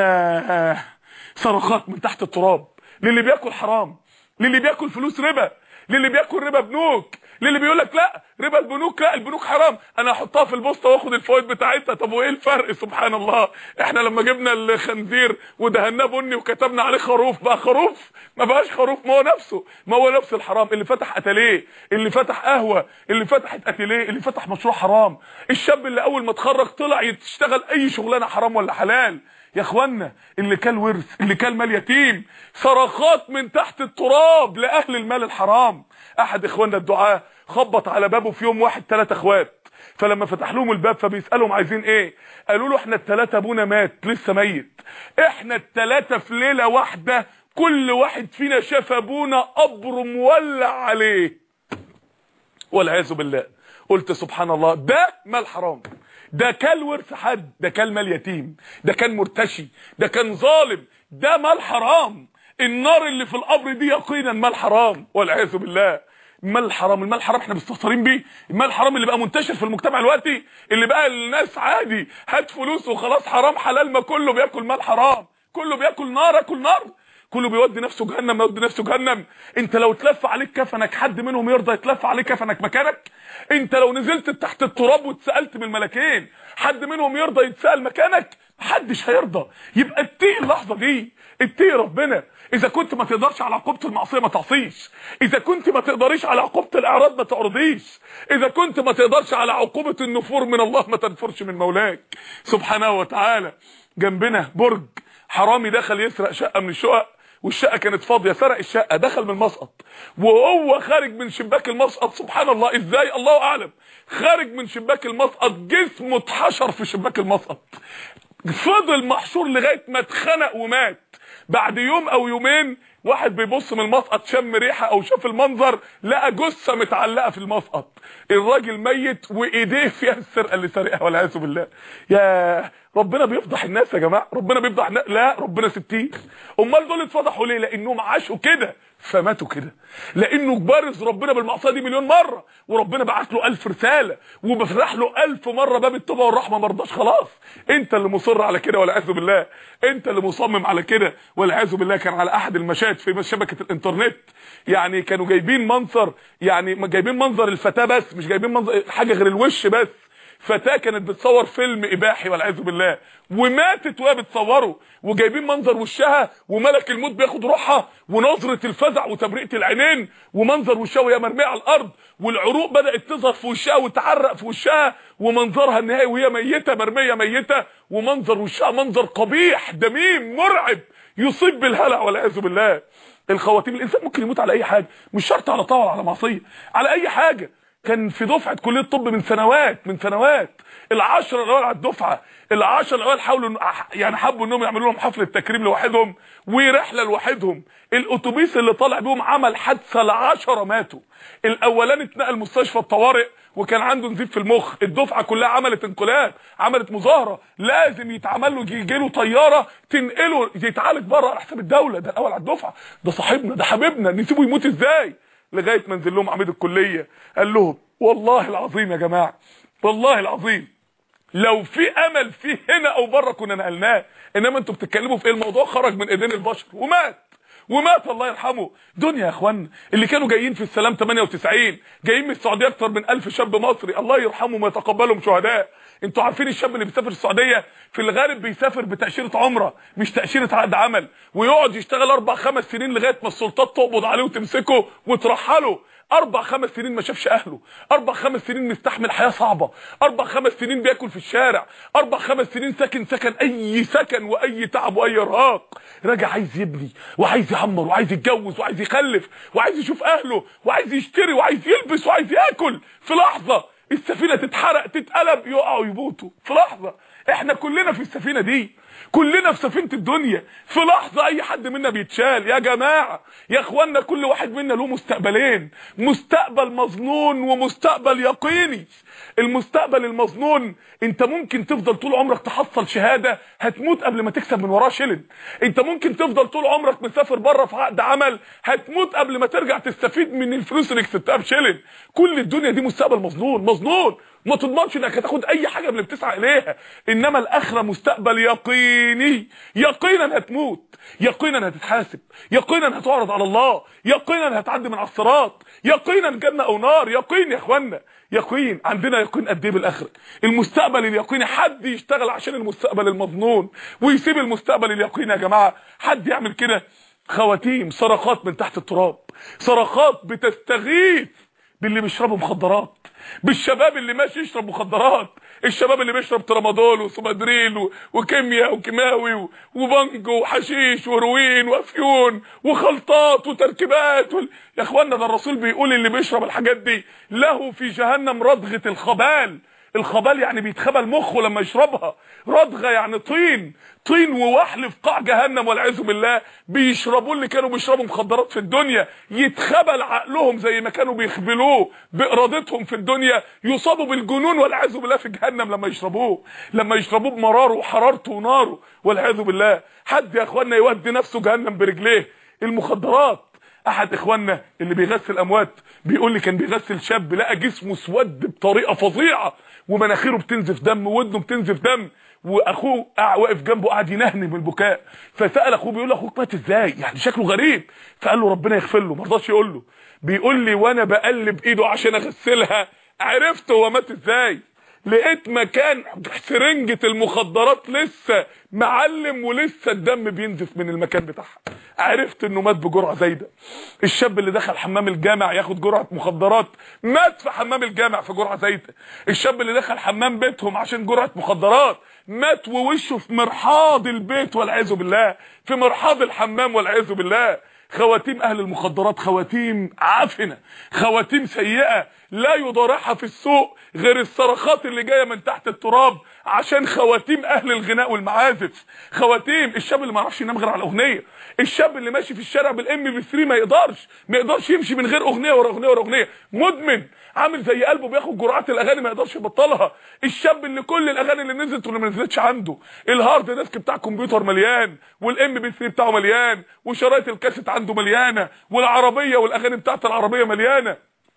يا صرخات من تحت التراب للي بياكل حرام، للي بياكل فلوس ربا، للي بياكل ربا بنوك، للي بيقول لك لا ربا البنوك، لا البنوك حرام، انا هحطها في البوسطه واخد الفوائد بتاعتها. طب وايه الفرق؟ سبحان الله، احنا لما جبنا الخنزير ودهناه بني وكتبنا عليه خروف بقى خروف؟ ما بقاش خروف، ما هو نفسه، ما هو نفس الحرام. اللي فتح اتليه، اللي فتح قهوه، اللي فتحت اتليه، اللي فتح مشروع حرام، الشاب اللي اول ما اتخرج طلع يشتغل اي شغلانه حرام ولا حلال. يا اخوانا اللي كان ورث، اللي كان مال يتيم، صرخات من تحت التراب لاهل المال الحرام. احد اخواننا الدعاة خبط على بابه في يوم واحد ثلاثة اخوات، فلما فتح لهم الباب فبيسالهم عايزين ايه؟ قالوا له احنا الثلاثه ابونا مات لسه ميت، احنا الثلاثه في ليله واحده كل واحد فينا شاف ابونا قبر مولع عليه والعياذ بالله. قلت سبحان الله، ده مال حرام، ده كان ورث حد، ده كان مال يتيم، ده كان مرتشي، ده كان ظالم، ده مال حرام. النار اللي في القبر دي يقينا مال حرام والعياذ بالله. المال الحرام، المال الحرام احنا مستهترين بيه، المال الحرام اللي بقى منتشر في المجتمع دلوقتي، اللي بقى الناس عادي هات فلوس وخلاص حرام حلال، ما كله بياكل مال حرام، كله بياكل نار، اكل نار، كله بيودي نفسه جهنم، يودي نفسه جهنم. انت لو اتلف عليك كفنك حد منهم يرضى يتلف عليك كفنك مكانك؟ انت لو نزلت تحت التراب واتسالت من الملكين حد منهم يرضى يتسال مكانك؟ محدش هيرضى. يبقى اتقي اللحظه دي، اتقي ربنا. اذا كنت ما تقدرش على عقوبه المعصيه ما تعصيش، اذا كنت ما تقدريش على عقوبه الاعراض ما تعرضيش، اذا كنت ما تقدرش على عقوبه النفور من الله ما تنفرش من مولاك سبحانه وتعالى. جنبنا برج، حرامي دخل يسرق شقه من الشقق والشقه كانت فاضيه، سرق الشقه، دخل من المسقط، وهو خارج من شباك المسقط سبحان الله ازاي الله اعلم، خارج من شباك المسقط جسمه اتحشر في شباك المسقط، فضل محشور لغايه ما اتخنق ومات. بعد يوم او يومين واحد بيبص من المسقط شم ريحه او شاف المنظر لقى جثه متعلقه في المسقط، الراجل ميت وايديه فيها السرقه اللي سرقها والعياذ بالله. يا ربنا بيفضح الناس يا جماعه، ربنا بيفضح الناس. لا ربنا ستير. امال دول اتفضحوا ليه؟ لانهم عاشوا كده فماتوا كده، لانه بارز ربنا بالمعصيه دي مليون مره، وربنا بعت له ألف رساله وبفتح له ألف مره باب التوبه والرحمه، ما رضاش خلاص. انت اللي مصر على كده والعياذ بالله، انت اللي مصمم على كده والعياذ بالله. كان على احد المشاهد في شبكه الانترنت يعني كانوا جايبين منظر، يعني جايبين منظر الفتاه بس، مش جايبين منظر حاجه غير الوش بس، فتاه كانت بتصور فيلم اباحي والعياذ بالله وماتت وهي بتصوره، وجايبين منظر وشها وملك الموت بياخد روحها، ونظره الفزع وتبرئه العينين، ومنظر وشها وهي مرميه على الارض، والعروق بدات تظهر في وشها وتعرق في وشها، ومنظرها النهائي وهي ميته مرميه ميته، ومنظر وشها منظر قبيح دميم مرعب يصيب بالهلع والعياذ بالله. الخواتيم، الانسان ممكن يموت على اي حاجه، مش شرط على طاعه على معصيه، على اي حاجه. كان في دفعه كليه الطب من سنوات من سنوات العشرة الاوائل على الدفعه، العشرة الاوائل حاولوا يعني حبوا انهم يعملوا لهم حفله تكريم لوحدهم ورحله لوحدهم، الاتوبيس اللي طالع بيهم عمل حادثه، العشرة ماتوا. الاولاني اتنقل مستشفى الطوارئ وكان عنده نزيف في المخ، الدفعه كلها عملت انقلاب، عملت مظاهره، لازم يتعمل له يجي له طياره تنقله يتعالج بره على حساب الدوله، ده الاول على الدفعه، ده صاحبنا، ده حبيبنا، نسيبه يموت ازاي؟ لغايه ما نزل لهم عميد الكليه قال لهم والله العظيم يا جماعه، والله العظيم لو في امل فيه هنا او بره كنا نقلناه، انما انتوا بتتكلموا في ايه؟ الموضوع خرج من ايدين البشر ومات ومات الله يرحمه. دنيا يا اخوانا، اللي كانوا جايين في السلام ثمانية وتسعين جايين من السعوديه اكتر من ألف شاب مصري، الله يرحمهم ويتقبلهم شهداء. انتوا عارفين الشاب اللي بيسافر السعوديه في الغالب بيسافر بتاشيره عمره مش تاشيره عقد عمل، ويقعد يشتغل اربع خمس سنين لغايه ما السلطات تقبض عليه وتمسكه وترحله. اربع خمس سنين ما شافش اهله، اربع خمس سنين مستحمل حياه صعبه، اربع خمس سنين بياكل في الشارع، اربع خمس سنين ساكن سكن اي سكن واي تعب واي ارهاق، راجع عايز يبني وعايز يعمر وعايز يتجوز وعايز يخلف وعايز يشوف اهله وعايز يشتري وعايز يلبس وعايز ياكل في لحظه السفينه تتحرق تتقلب يقعوا يموتوا في لحظه. احنا كلنا في السفينه دي، كلنا في سفينه الدنيا، في لحظه اي حد منا بيتشال. يا جماعه يا اخوانا كل واحد منا له مستقبلين، مستقبل مظنون ومستقبل يقيني. المستقبل المظنون انت ممكن تفضل طول عمرك تحصل شهاده هتموت قبل ما تكسب من وراها شلن. انت ممكن تفضل طول عمرك مسافر بره في عقد عمل هتموت قبل ما ترجع تستفيد من الفلوس اللي كسبتها بشلن. كل الدنيا دي مستقبل مظنون مظنون، ما تضمنش انك هتاخد اي حاجه من اللي بتسعى اليها. انما الاخره مستقبل يقيني، يقينا هتموت، يقينا هتتحاسب، يقينا هتعرض على الله، يقينا هتعدي من على الصراط، يقينا جنه او نار. يقين يا اخوانا، يقين. عندنا يقين قد ايه بالاخره؟ المستقبل اليقيني حد يشتغل عشان المستقبل المظنون ويسيب المستقبل اليقيني؟ يا جماعه حد يعمل كده؟ خواتيم، صرخات من تحت التراب، صرخات بتستغيث باللي بيشربوا مخدرات، بالشباب اللي ماشي يشرب مخدرات، الشباب اللي بيشرب ترامادول وسومادريل وكيمياء وكيماوي وبنج وحشيش وروين وافيون وخلطات وتركيبات وال... يا اخوانا ده الرسول بيقول اللي بيشرب الحاجات دي له في جهنم ردغه الخبال. الخبال يعني بيتخبل مخه لما يشربها، ردغه يعني طين، طين ووحل في قاع جهنم والعياذ بالله. بيشربوا اللي كانوا بيشربوا مخدرات في الدنيا يتخبل عقلهم زي ما كانوا بيخبلوه بارادتهم في الدنيا، يصابوا بالجنون والعياذ بالله في جهنم لما يشربوه، لما يشربوه بمراره وحرارته وناره والعياذ بالله. حد يا اخوانا يودي نفسه جهنم برجليه. المخدرات. احد اخواننا اللي بيغسل اموات بيقول لي كان بيغسل شاب لقى جسمه اسود بطريقه فظيعه ومناخيره بتنزف دم وودنه بتنزف دم، واخوه واقف جنبه قاعد ينهني من البكاء. فسال اخوه بيقول له اخوك مات ازاي؟ يعني شكله غريب. فقال له ربنا يغفر له، ما رضاش يقول له. بيقول لي وانا بقلب ايده عشان اغسلها عرفت هو مات ازاي. لقيت مكان سرنجه المخدرات لسه معلم ولسه الدم بينزف من المكان بتاعها. عرفت انه مات بجرعه زايده. الشاب اللي دخل حمام الجامع ياخد جرعه مخدرات مات في حمام الجامع في جرعه زايده. الشاب اللي دخل حمام بيتهم عشان جرعه مخدرات مات ووشه في مرحاض البيت والعياذ بالله، في مرحاض الحمام والعياذ بالله. خواتيم اهل المخدرات خواتيم عفنه، خواتيم سيئه لا يضارعها في السوق غير الصرخات اللي جايه من تحت التراب عشان خواتيم اهل الغناء والمعازف. خواتيم الشاب اللي ما يعرفش ينام غير على الاغنيه، الشاب اللي ماشي في الشارع بالام بي ثلاثة ما يقدرش ما يقدرش يمشي من غير اغنيه ورا اغنيه ورا اغنيه، مدمن عامل زي قلبه بياخد جرعات الاغاني ما يقدرش يبطلها. الشاب اللي كل الاغاني اللي نزلت واللي ما نزلتش عنده، الهارد ديسك بتاع الكمبيوتر مليان والام بي ثلاثة بتاعه مليان وشرايط الكاسيت عنده مليانه والعربيه والاغاني بتاعت العربيه مليانه.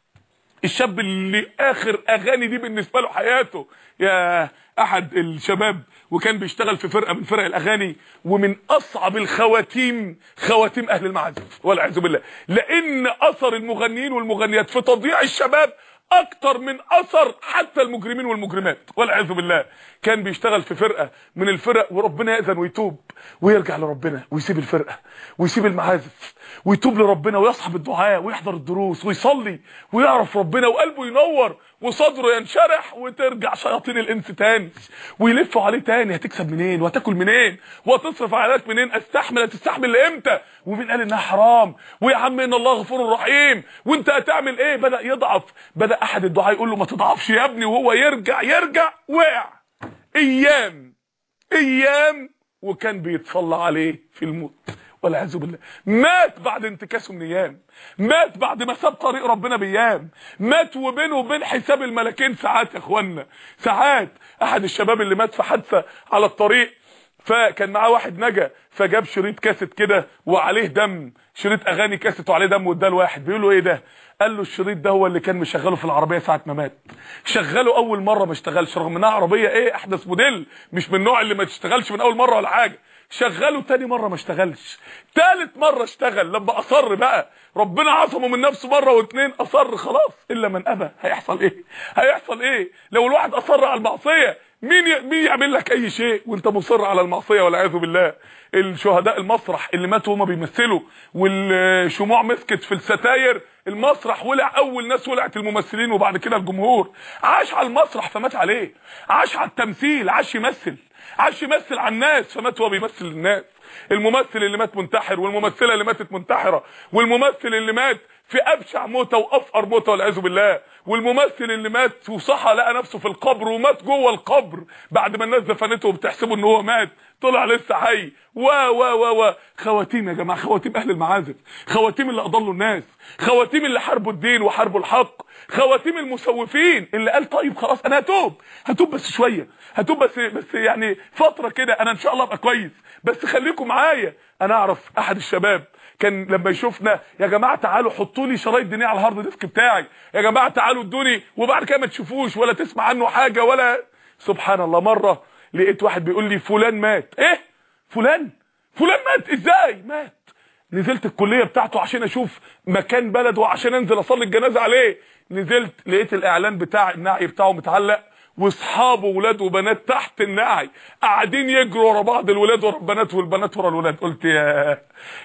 الشاب اللي اخر اغاني دي بالنسبه له حياته. يا احد الشباب وكان بيشتغل في فرقه من فرق الاغاني، ومن اصعب الخواتيم خواتيم اهل المعازف والعياذ بالله، لان اثر المغنيين والمغنيات في تضييع الشباب اكتر من اثر حتى المجرمين والمجرمات والعياذ بالله. كان بيشتغل في فرقه من الفرق وربنا يأذن ويتوب ويرجع لربنا ويسيب الفرقه ويسيب المعازف ويتوب لربنا ويصحب الدعاء ويحضر الدروس ويصلي ويعرف ربنا وقلبه ينور وصدره ينشرح، وترجع شياطين الانس تاني ويلفوا عليه تاني. هتكسب منين وهتاكل منين وهتصرف عليك منين؟ استحمل هتستحمل لامتى؟ ومين قال انها حرام؟ ويا عم ان الله غفور رحيم وانت هتعمل ايه؟ بدا يضعف. بدا احد الدعاء يقول له ما تضعفش يا ابني، وهو يرجع يرجع وقع ايام ايام وكان بيتصلى عليه في الموت والعياذ بالله. مات بعد انتكاسه من ايام، مات بعد ما ساب طريق ربنا بايام، مات وبينه وبين حساب الملكين ساعات يا اخوانا، ساعات. احد الشباب اللي مات في حادثه على الطريق فكان معاه واحد نجا فجاب شريط كاسيت كده وعليه دم، شريط اغاني كاسيت وعليه دم، واداه لواحد بيقول له ايه ده؟ قال له الشريط ده هو اللي كان مشغله في العربيه ساعه ما مات. شغله اول مره ما اشتغلش رغم انها عربيه ايه احدث موديل، مش من النوع اللي ما تشتغلش من اول مره ولا حاجه. شغله تاني مره ما اشتغلش، تالت مره اشتغل. لما اصر بقى ربنا عصمه من نفسه مره واتنين، اصر خلاص. الا من ابى هيحصل ايه؟ هيحصل ايه لو الواحد اصر على المعصيه؟ مين ي... مين يعمل لك اي شيء وانت مصر على المعصيه والعياذ بالله؟ الشهداء المسرح اللي ماتوا هما بيمثلوا والشموع مسكت في الستاير، المسرح ولع، اول ناس ولعت الممثلين وبعد كده الجمهور. عاش على المسرح فمات عليه، عاش على التمثيل، عاش يمثل، عاش يمثل على الناس فمات وهو بيمثل الناس. الممثل اللي مات منتحر والممثله اللي ماتت منتحره والممثل اللي مات في ابشع موته وافقر موته والعياذ بالله. والممثل اللي مات وصحى لقى نفسه في القبر ومات جوه القبر بعد ما الناس دفنته وبتحسبه ان هو مات طلع لسه حي. و و و و خواتيم يا جماعه، خواتيم اهل المعازف، خواتيم اللي اضلوا الناس، خواتيم اللي حاربوا الدين وحاربوا الحق، خواتيم المسوفين اللي قال طيب خلاص انا هتوب هتوب بس شويه، هتوب بس بس يعني فتره كده، انا ان شاء الله ابقى كويس بس خليكم معايا. انا اعرف احد الشباب كان لما يشوفنا يا جماعه تعالوا حطوا لي شرايط دينيه على الهارد ديسك بتاعي، يا جماعه تعالوا ادوني، وبعد كده ما تشوفوش ولا تسمع عنه حاجه ولا. سبحان الله، مره لقيت واحد بيقول لي فلان مات. ايه فلان؟ فلان مات ازاي؟ مات. نزلت الكليه بتاعته عشان اشوف مكان بلده عشان انزل اصلي الجنازه عليه. نزلت لقيت الاعلان بتاع النعي بتاعه متعلق، واصحابه ولاد وبنات تحت النعي قاعدين يجروا ورا بعض، الولاد ورا البنات والبنات ورا الولاد. قلت يا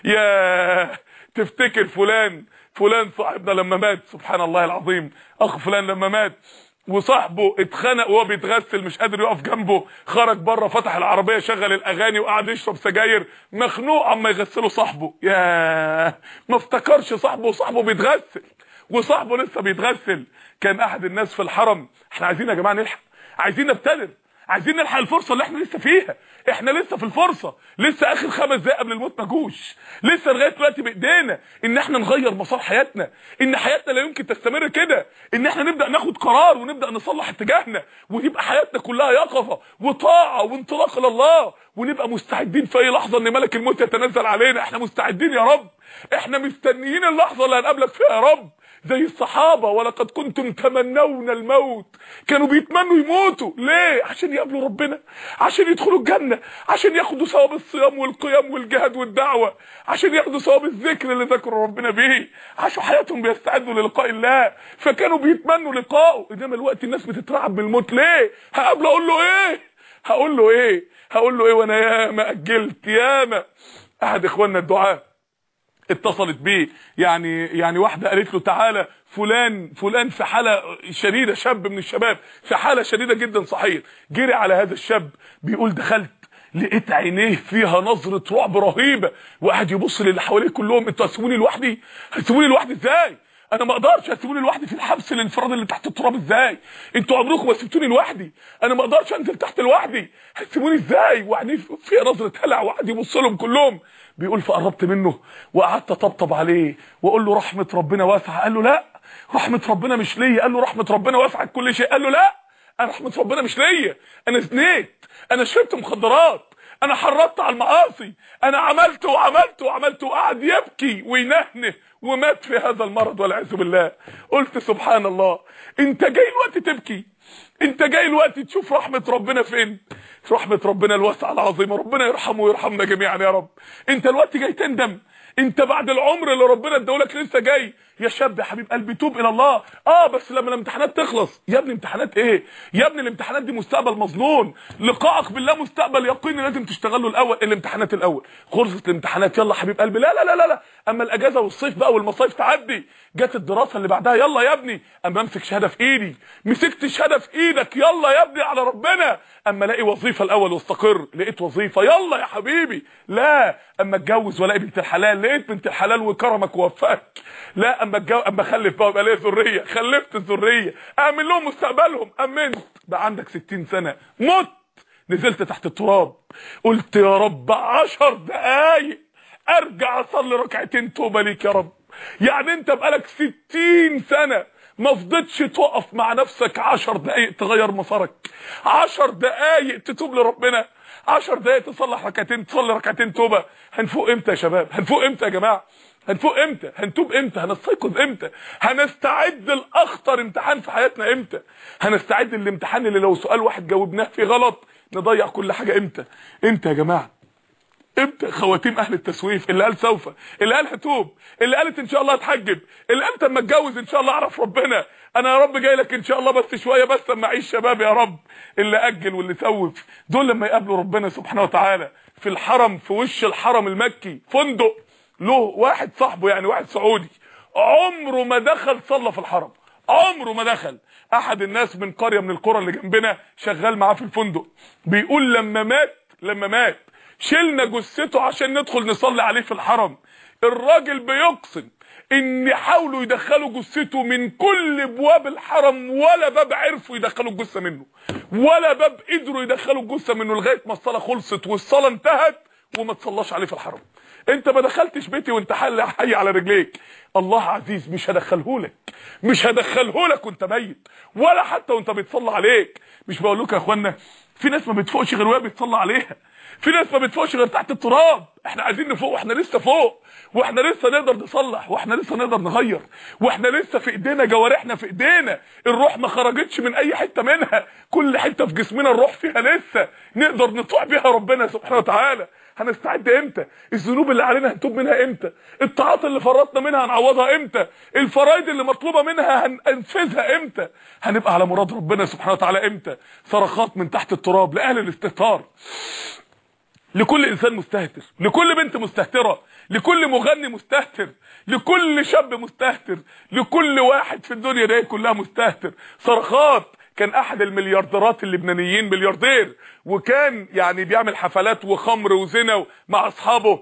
يا تفتكر فلان فلان صاحبنا لما مات، سبحان الله العظيم، اخ فلان لما مات وصاحبه اتخنق وهو بيتغسل مش قادر يقف جنبه، خرج بره فتح العربيه شغل الاغاني وقعد يشرب سجاير مخنوق عما يغسله صاحبه. يا ما افتكرش صاحبه وصاحبه بيتغسل وصاحبه لسه بيتغسل. كان احد الناس في الحرم، احنا عايزين يا جماعه نلحق، عايزين نبتدر، عايزين نلحق الفرصه اللي احنا لسه فيها، احنا لسه في الفرصه، لسه اخر خمس دقايق قبل الموت ما جوش، لسه لغايه دلوقتي بايدينا ان احنا نغير مسار حياتنا، ان حياتنا لا يمكن تستمر كده، ان احنا نبدا ناخد قرار ونبدا نصلح اتجاهنا وتبقى حياتنا كلها يقظه وطاعه وانطلاق الى الله، ونبقى مستعدين في اي لحظه ان ملك الموت يتنزل علينا. احنا مستعدين يا رب، احنا مستنيين اللحظه اللي هنقابلك فيها يا رب، زي الصحابه ولقد كنتم تمنون الموت، كانوا بيتمنوا يموتوا ليه؟ عشان يقابلوا ربنا، عشان يدخلوا الجنه، عشان ياخدوا ثواب الصيام والقيام والجهاد والدعوه، عشان ياخدوا ثواب الذكر اللي ذكروا ربنا بيه، عاشوا حياتهم بيستعدوا للقاء الله، فكانوا بيتمنوا لقائه. انما الوقت الناس بتترعب من الموت ليه؟ هقابله اقول له ايه؟ هقول له ايه؟ هقول له ايه وانا ياما اجلت ياما. احد اخواننا الدعاء اتصلت بيه، يعني يعني واحده قالت له تعالى فلان فلان في حاله شديده، شاب من الشباب في حاله شديده جدا صحيح. جري على هذا الشاب بيقول دخلت لقيت عينيه فيها نظره رعب رهيبه، وقعد يبص للي حواليه كلهم، انتوا هتسيبوني لوحدي؟ هتسيبوني لوحدي ازاي؟ انا ما اقدرش، هتسيبوني لوحدي في الحبس الانفرادي اللي تحت التراب ازاي؟ انتوا عمركم ما سبتوني لوحدي، انا ما اقدرش انزل تحت لوحدي، هتسيبوني ازاي؟ وعينيه فيها نظره هلع، وقعد يبص لهم كلهم. بيقول فقربت منه وقعدت اطبطب عليه واقول له رحمه ربنا واسعه. قال له لا، رحمه ربنا مش ليا. قال له رحمه ربنا واسعه كل شيء. قال له لا، انا رحمه ربنا مش ليا، انا زنيت، انا شربت مخدرات، انا حرضت على المعاصي، انا عملت وعملت وعملت. وقعد يبكي وينهنه ومات في هذا المرض والعياذ بالله. قلت سبحان الله، انت جاي الوقت تبكي، انت جاي الوقت تشوف رحمه ربنا فين؟ رحمه ربنا الواسعه العظيمه، ربنا يرحمه ويرحمنا جميعا يا رب. انت الوقت جاي تندم؟ انت بعد العمر اللي ربنا اداهولك لسه جاي يا شاب يا حبيب قلبي توب الى الله. اه بس لما الامتحانات تخلص. يا ابني امتحانات ايه يا ابني؟ الامتحانات دي مستقبل مظنون، لقائك بالله مستقبل يقيني، لازم تشتغل له الاول. الامتحانات الاول، غرفه الامتحانات، يلا حبيب قلبي. لا لا لا لا لا. اما الاجازه والصيف بقى والمصايف تعدي، جت الدراسه اللي بعدها، يلا يا ابني. اما امسك شهاده في ايدي، مسكت شهاده في ايدك، يلا يا ابني على ربنا. اما الاقي وظيفه الاول واستقر، لقيت وظيفه، يلا يا حبيبي. لا، اما اتجوز والاقي بنت الحلال، لقيت بنت الحلال وكرمك ووفقك. لا، اما اتجوز اما اخلف بقى يبقى ليا ذريه، خلفت الذريه، اعمل لهم مستقبلهم، امنت. بقى عندك ستين سنه، مت، نزلت تحت التراب، قلت يا رب عشر دقايق ارجع اصلي ركعتين توبه ليك يا رب. يعني انت بقالك ستين سنه ما فضتش تقف مع نفسك عشر دقايق تغير مسارك، عشر دقايق تتوب لربنا، عشر دقايق تصلح ركعتين، تصلي ركعتين توبه. هنفوق امتى يا شباب؟ هنفوق امتى يا جماعه؟ هنفوق امتى؟ هنتوب امتى؟ هنستيقظ امتى؟ هنستعد لاخطر امتحان في حياتنا امتى؟ هنستعد للامتحان اللي لو سؤال واحد جاوبناه فيه غلط نضيع كل حاجه امتى؟ امتى يا جماعه؟ امتى؟ خواتيم اهل التسويف، اللي قال سوف، اللي قال هتوب، اللي قالت ان شاء الله هتحجب، اللي قالت اما اتجوز ان شاء الله اعرف ربنا، انا يا رب جاي لك ان شاء الله بس شويه بس اما اعيش شباب يا رب. اللي اجل واللي سوف، دول لما يقابلوا ربنا سبحانه وتعالى في الحرم، في وش الحرم المكي، فندق له واحد صاحبه، يعني واحد سعودي عمره ما دخل صلى في الحرم، عمره ما دخل. احد الناس من قريه من القرى اللي جنبنا شغال معاه في الفندق، بيقول لما مات لما مات شلنا جثته عشان ندخل نصلي عليه في الحرم. الراجل بيقسم ان حاولوا يدخلوا جثته من كل ابواب الحرم، ولا باب عرفوا يدخلوا الجثه منه، ولا باب قدروا يدخلوا الجثه منه، لغايه ما الصلاه خلصت والصلاه انتهت وما تصلاش عليه في الحرم. انت ما دخلتش بيتي وانت حي على رجليك، الله عزيز مش هدخلهولك، مش هدخلهولك وانت ميت، ولا حتى وانت بيتصلى عليك. مش بقول لكم يا اخوانا في ناس ما بتفوقش غير وهي بيتصلى عليها، في ناس ما بتفوقش غير تحت التراب. احنا عايزين نفوق، واحنا لسه فوق، واحنا لسه نقدر نصلح، واحنا لسه نقدر نغير، واحنا لسه في ايدينا، جوارحنا في ايدينا، الروح ما خرجتش من اي حته منها، كل حته في جسمنا الروح فيها لسه نقدر نطوع بيها ربنا سبحانه وتعالى. هنستعد امتى؟ الذنوب اللي علينا هنتوب منها امتى؟ الطاعات اللي فرطنا منها هنعوضها امتى؟ الفرائض اللي مطلوبه منها هننفذها امتى؟ هنبقى على مراد ربنا سبحانه وتعالى امتى؟ صرخات من تحت التراب لاهل الاستهتار، لكل انسان مستهتر، لكل بنت مستهتره، لكل مغني مستهتر، لكل شاب مستهتر، لكل واحد في الدنيا دي كلها مستهتر. صرخات. كان احد المليارديرات اللبنانيين ملياردير، وكان يعني بيعمل حفلات وخمر وزنا مع اصحابه،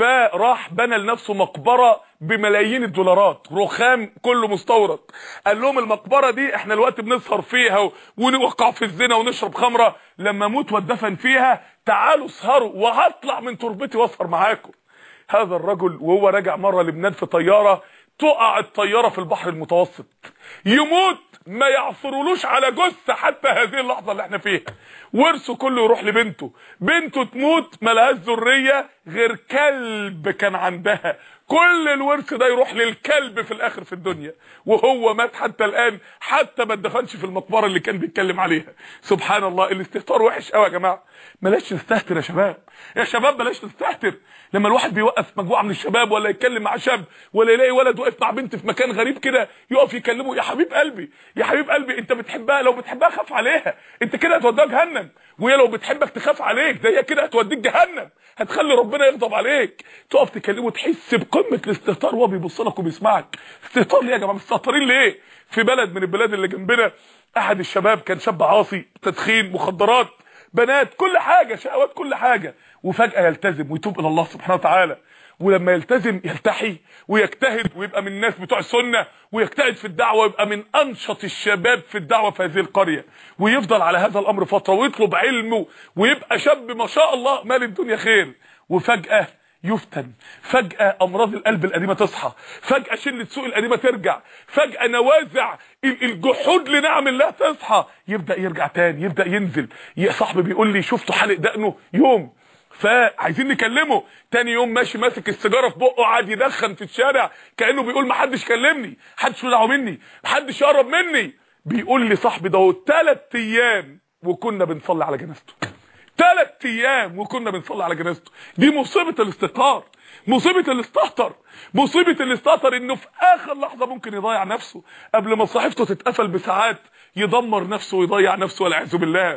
فراح بنى لنفسه مقبره بملايين الدولارات، رخام كله مستورد. قال لهم المقبره دي احنا الوقت بنسهر فيها ونوقع في الزنا ونشرب خمره، لما اموت واتدفن فيها تعالوا اسهروا وهطلع من تربتي واسهر معاكم. هذا الرجل وهو راجع مره لبنان في طياره، تقع الطياره في البحر المتوسط، يموت ما يعثرولوش على جثه حتى هذه اللحظه اللي احنا فيها، ورثه كله يروح لبنته، بنته تموت ملهاش ذريه غير كلب كان عندها، كل الورث ده يروح للكلب في الاخر في الدنيا، وهو مات حتى الان، حتى ما اتدفنش في المقبره اللي كان بيتكلم عليها. سبحان الله. الاستهتار وحش قوي يا جماعه، بلاش نستهتر يا شباب، يا شباب بلاش نستهتر. لما الواحد بيوقف مجموعه من الشباب ولا يتكلم مع شاب، ولا يلاقي ولد واقف مع بنت في مكان غريب كده يقف يكلمه، يا حبيب قلبي يا حبيب قلبي انت بتحبها، لو بتحبها خاف عليها، انت كده هتوديها جهنم، وهي لو بتحبك تخاف عليك، ده هي كده هتوديك جهنم، هتخلي ربنا يغضب عليك. تقف تكلمه تحس بقمه الاستهتار وهو بيبص لك وبيسمعك. استهتار ليه يا جماعه؟ مستهترين ليه؟ في بلد من البلاد اللي جنبنا احد الشباب كان شاب عاصي، تدخين، مخدرات، بنات، كل حاجه، شهوات، كل حاجه، وفجاه يلتزم ويتوب الى الله سبحانه وتعالى. ولما يلتزم يلتحي ويجتهد ويبقى من الناس بتوع السنه، ويجتهد في الدعوه ويبقى من انشط الشباب في الدعوه في هذه القريه، ويفضل على هذا الامر فتره ويطلب علمه ويبقى شاب ما شاء الله مال الدنيا خير. وفجاه يفتن، فجأة امراض القلب القديمة تصحى، فجأة شلة سوء القديمة ترجع، فجأة نوازع الجحود لنعم الله تصحى، يبدأ يرجع تاني، يبدأ ينزل. يا صاحبي بيقول لي شفته حالق دقنه يوم، فعايزين نكلمه، تاني يوم ماشي ماسك السيجاره في بقه قاعد يدخن في الشارع كانه بيقول ما حدش كلمني، محدش يدعو مني، محدش يقرب مني. بيقول لي صاحبي ده ثلاث ايام وكنا بنصلي على جنازته، ثلاث ايام وكنا بنصلي على جنازته. دي مصيبه الاستهتار، مصيبه الاستهتر، مصيبه الاستهتر انه في اخر لحظه ممكن يضيع نفسه قبل ما صحيفته تتقفل بساعات، يدمر نفسه ويضيع نفسه والعياذ بالله.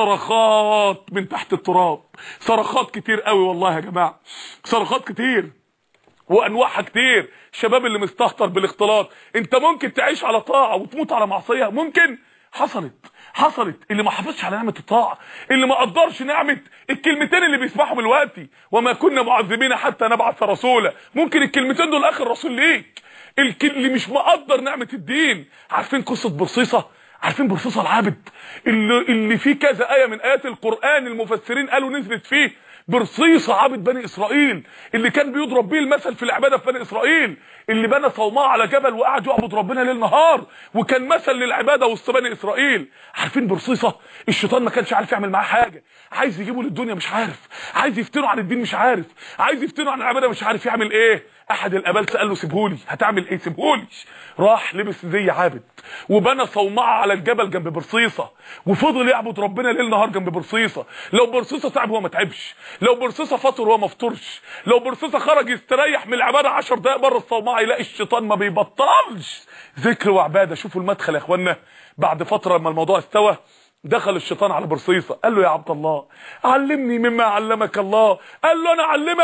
صرخات من تحت التراب، صرخات كتير قوي والله يا جماعه، صرخات كتير وانواعها كتير. الشباب اللي مستهتر بالاختلاط، انت ممكن تعيش على طاعه وتموت على معصيه، ممكن، حصلت حصلت. اللي ما حافظش على نعمه الطاعه، اللي ما قدرش نعمه الكلمتين اللي بيسمعهم دلوقتي، وما كنا معذبين حتى نبعث رسولا، ممكن الكلمتين دول اخر رسول ليك. اللي مش مقدر نعمه الدين. عارفين قصه برصيصه؟ عارفين برصيصه العابد اللي اللي فيه كذا ايه من ايات القران المفسرين قالوا نزلت فيه؟ برصيصه عابد بني اسرائيل اللي كان بيضرب بيه المثل في العباده في بني اسرائيل، اللي بنى صومعه على جبل وقعد يعبد ربنا ليل نهار، وكان مثل للعباده وسط بني اسرائيل. عارفين برصيصه؟ الشيطان ما كانش عارف يعمل معاه حاجه، عايز يجيبه للدنيا مش عارف، عايز يفتنه عن الدين مش عارف، عايز يفتنه عن العباده مش عارف يعمل ايه. احد الابالسه قال له سيبهولي، هتعمل ايه؟ سيبهولي. راح لبس زي عابد وبنى صومعه على الجبل جنب برصيصه، وفضل يعبد ربنا ليل نهار جنب برصيصه. لو برصيصه تعب هو ما تعبش، لو برصيصه فطر هو ما فطرش، لو برصيصه خرج يستريح من العباده عشر دقائق بره الصومعه يلاقي الشيطان ما بيبطلش ذكر وعباده. شوفوا المدخل يا اخوانا. بعد فتره لما الموضوع استوى دخل الشيطان على برصيصه، قال له يا عبد الله علمني مما علمك الله. قال له انا اعلمك؟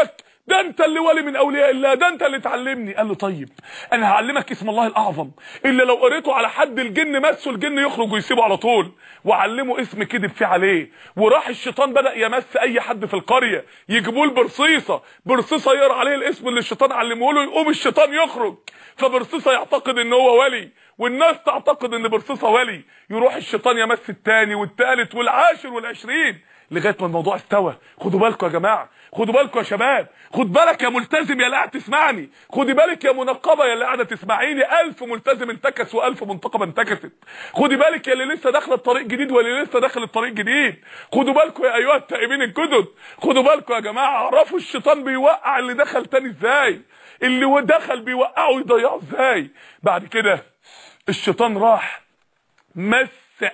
ده انت اللي ولي من اولياء الله، ده انت اللي تعلمني. قال له طيب انا هعلمك اسم الله الاعظم اللي لو قريته على حد الجن مسه الجن يخرج ويسيبه على طول، وعلمه اسم كذب فيه عليه. وراح الشيطان بدأ يمس اي حد في القريه، يجيبوا له برصيصه، برصيصه يقرا عليه الاسم اللي الشيطان علمه له، يقوم الشيطان يخرج، فبرصيصه يعتقد ان هو ولي والناس تعتقد ان برصيصه ولي. يروح الشيطان يمس الثاني والثالث والعاشر والعشرين لغايه ما الموضوع استوى. خدوا بالكم يا جماعه، خدوا بالكم يا شباب، خد بالك يا ملتزم يا اللي قاعد تسمعني، خدي بالك يا منقبه يا اللي قاعده تسمعيني. ألف ملتزم انتكس وألف منتقبه انتكست. خدي بالك يا اللي لسه داخله الطريق جديد واللي لسه داخل الطريق جديد. خدوا بالكم يا ايها التائبين الجدد، خدوا بالكم يا جماعه. اعرفوا الشيطان بيوقع اللي دخل تاني ازاي، اللي دخل بيوقعه ويضيعه ازاي. بعد كده الشيطان راح مس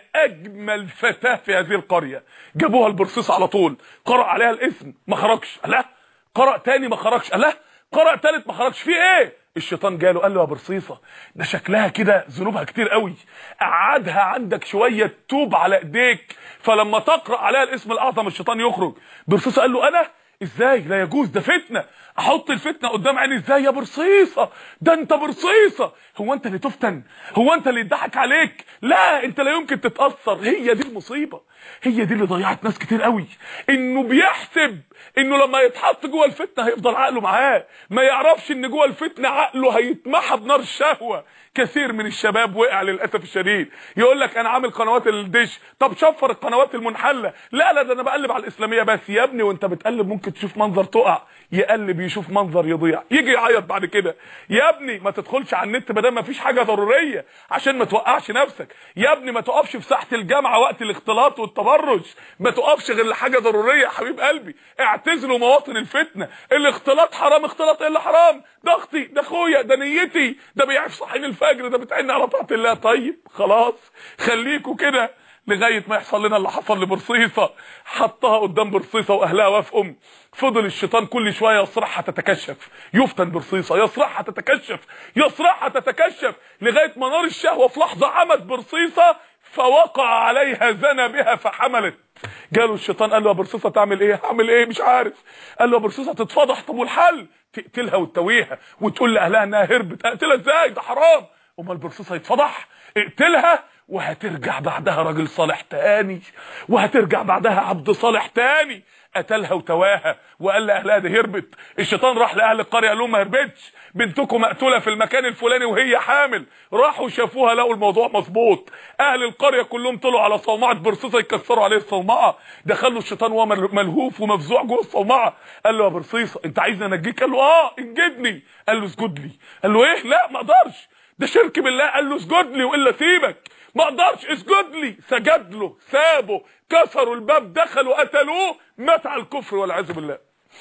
اجمل فتاه في هذه القريه، جابوها البرصيص على طول، قرأ عليها الاسم ما خرجش، لا قرأ تاني ما خرجش، لا قرأ تالت ما خرجش. في ايه؟ الشيطان جاله قال له يا برصيصه ده شكلها كده ذنوبها كتير قوي، قعدها عندك شويه توب على ايديك، فلما تقرأ عليها الاسم الاعظم الشيطان يخرج. برصيصه قال له انا ازاي؟ لا يجوز، ده فتنه، احط الفتنه قدام عيني ازاي يا برصيصه؟ ده انت برصيصه، هو انت اللي تفتن؟ هو انت اللي يضحك عليك؟ لا انت لا يمكن تتاثر. هي دي المصيبه، هي دي اللي ضيعت ناس كتير قوي، انه بيحسب انه لما يتحط جوه الفتنه هيفضل عقله معاه، ما يعرفش ان جوه الفتنه عقله هيتمحى بنار الشهوه. كثير من الشباب وقع للاسف الشديد، يقول لك انا عامل قنوات الدش، طب شفر القنوات المنحله، لا لا ده انا بقلب على الاسلاميه بس. يا ابني وانت بتقلب ممكن تشوف منظر تقع، يقلب يشوف منظر يضيع، يجي يعيط بعد كده. يا ابني ما تدخلش على النت ما دام ما فيش حاجه ضروريه عشان ما توقعش نفسك. يا ابني ما تقفش في ساحه الجامعه وقت الاختلاط والتبرج، ما تقفش غير لحاجه ضروريه. يا حبيب قلبي اعتزلوا مواطن الفتنه، الاختلاط حرام، اختلاط ايه اللي حرام؟ ده اختي، ده اخويا، ده نيتي، ده بيعرف صحيين الفجر، ده بتعين على طاعه الله. طيب خلاص خليكوا كده لغايه ما يحصل لنا اللي حصل لبرصيصه، حطها قدام برصيصه واهلها وافقوا. فضل الشيطان كل شويه يصرعها تتكشف، يفتن برصيصه، يصرعها تتكشف، يصرعها تتكشف، لغايه ما نار الشهوه في لحظه عمت برصيصه فوقع عليها زنى بها فحملت. جاله الشيطان قال له يا برصيصه تعمل ايه؟ هعمل ايه مش عارف. قال له يا برصيصه تتفضح، طب والحل؟ تقتلها وتتويها وتقول لاهلها انها هربت. اقتلها ازاي؟ ده حرام. امال البرصيصه يتفضح؟ اقتلها وهترجع بعدها راجل صالح تاني، وهترجع بعدها عبد صالح تاني. قتلها وتواها وقال لاهلها دي هربت. الشيطان راح لاهل القريه قال لهم ما هربتش، بنتكم مقتوله في المكان الفلاني وهي حامل. راحوا شافوها لقوا الموضوع مظبوط. اهل القريه كلهم طلعوا على صومعه برصيصه يكسروا عليه الصومعه. دخلوا الشيطان وهو ملهوف ومفزوع جوه الصومعه. قال له يا برصيصه انت عايزني انجيك؟ قال له اه انجدني. قال له اسجد لي. قال له ايه؟ لا ما اقدرش، ده شرك بالله. قال له اسجد لي والا سيبك. ما اقدرش، اسجد لي. سجد له، سابه، كسروا الباب، دخلوا قتلوه، مات على الكفر والعياذ بالله.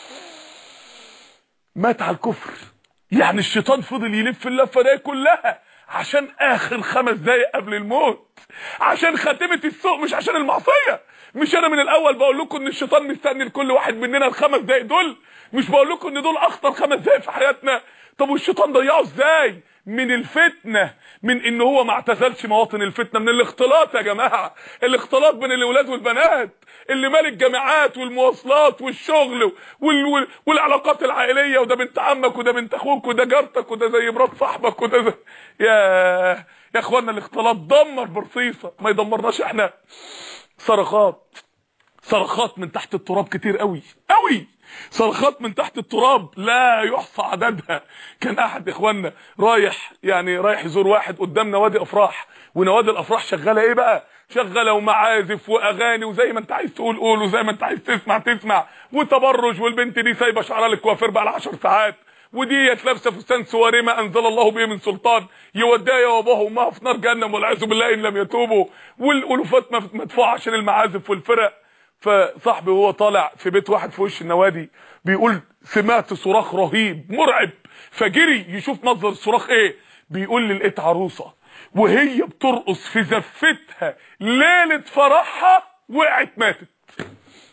مات على الكفر. يعني الشيطان فضل يلف اللفه دي كلها عشان اخر خمس دقايق قبل الموت، عشان خاتمه السوء، مش عشان المعصيه. مش انا من الاول بقول لكم ان الشيطان مستني لكل واحد مننا الخمس دقايق دول؟ مش بقول لكم ان دول اخطر خمس دقايق في حياتنا؟ طب والشيطان ضيعه ازاي؟ من الفتنه، من ان هو ما اعتزلش مواطن الفتنه، من الاختلاط يا جماعه، الاختلاط بين الاولاد والبنات اللي مال الجامعات والمواصلات والشغل وال... وال... والعلاقات العائليه، وده بنت عمك وده بنت اخوك وده جارتك وده زي مرات صاحبك وده زي... يا يا اخوانا الاختلاط دمر برصيصه، ما يدمرناش احنا. صرخات، صرخات من تحت التراب كتير قوي قوي، صرخات من تحت التراب لا يحصى عددها. كان احد اخواننا رايح يعني رايح يزور واحد قدام نوادي افراح، ونوادي الافراح شغاله ايه بقى؟ شغاله ومعازف واغاني وزي ما انت عايز تقول قول، وزي ما انت عايز تسمع تسمع، وتبرج، والبنت دي سايبه شعرها للكوافير بقى لها عشر ساعات، وديت لابسه فستان سواري ما انزل الله به من سلطان، يوديها يا وابوها وامها في نار جهنم والعياذ بالله ان لم يتوبوا، والالوفات مدفوعه عشان المعازف والفرق. فصاحبي وهو طالع في بيت واحد في وش النوادي بيقول سمعت صراخ رهيب مرعب، فجري يشوف مصدر الصراخ ايه. بيقول لي لقيت عروسه وهي بترقص في زفتها ليله فرحها وقعت ماتت.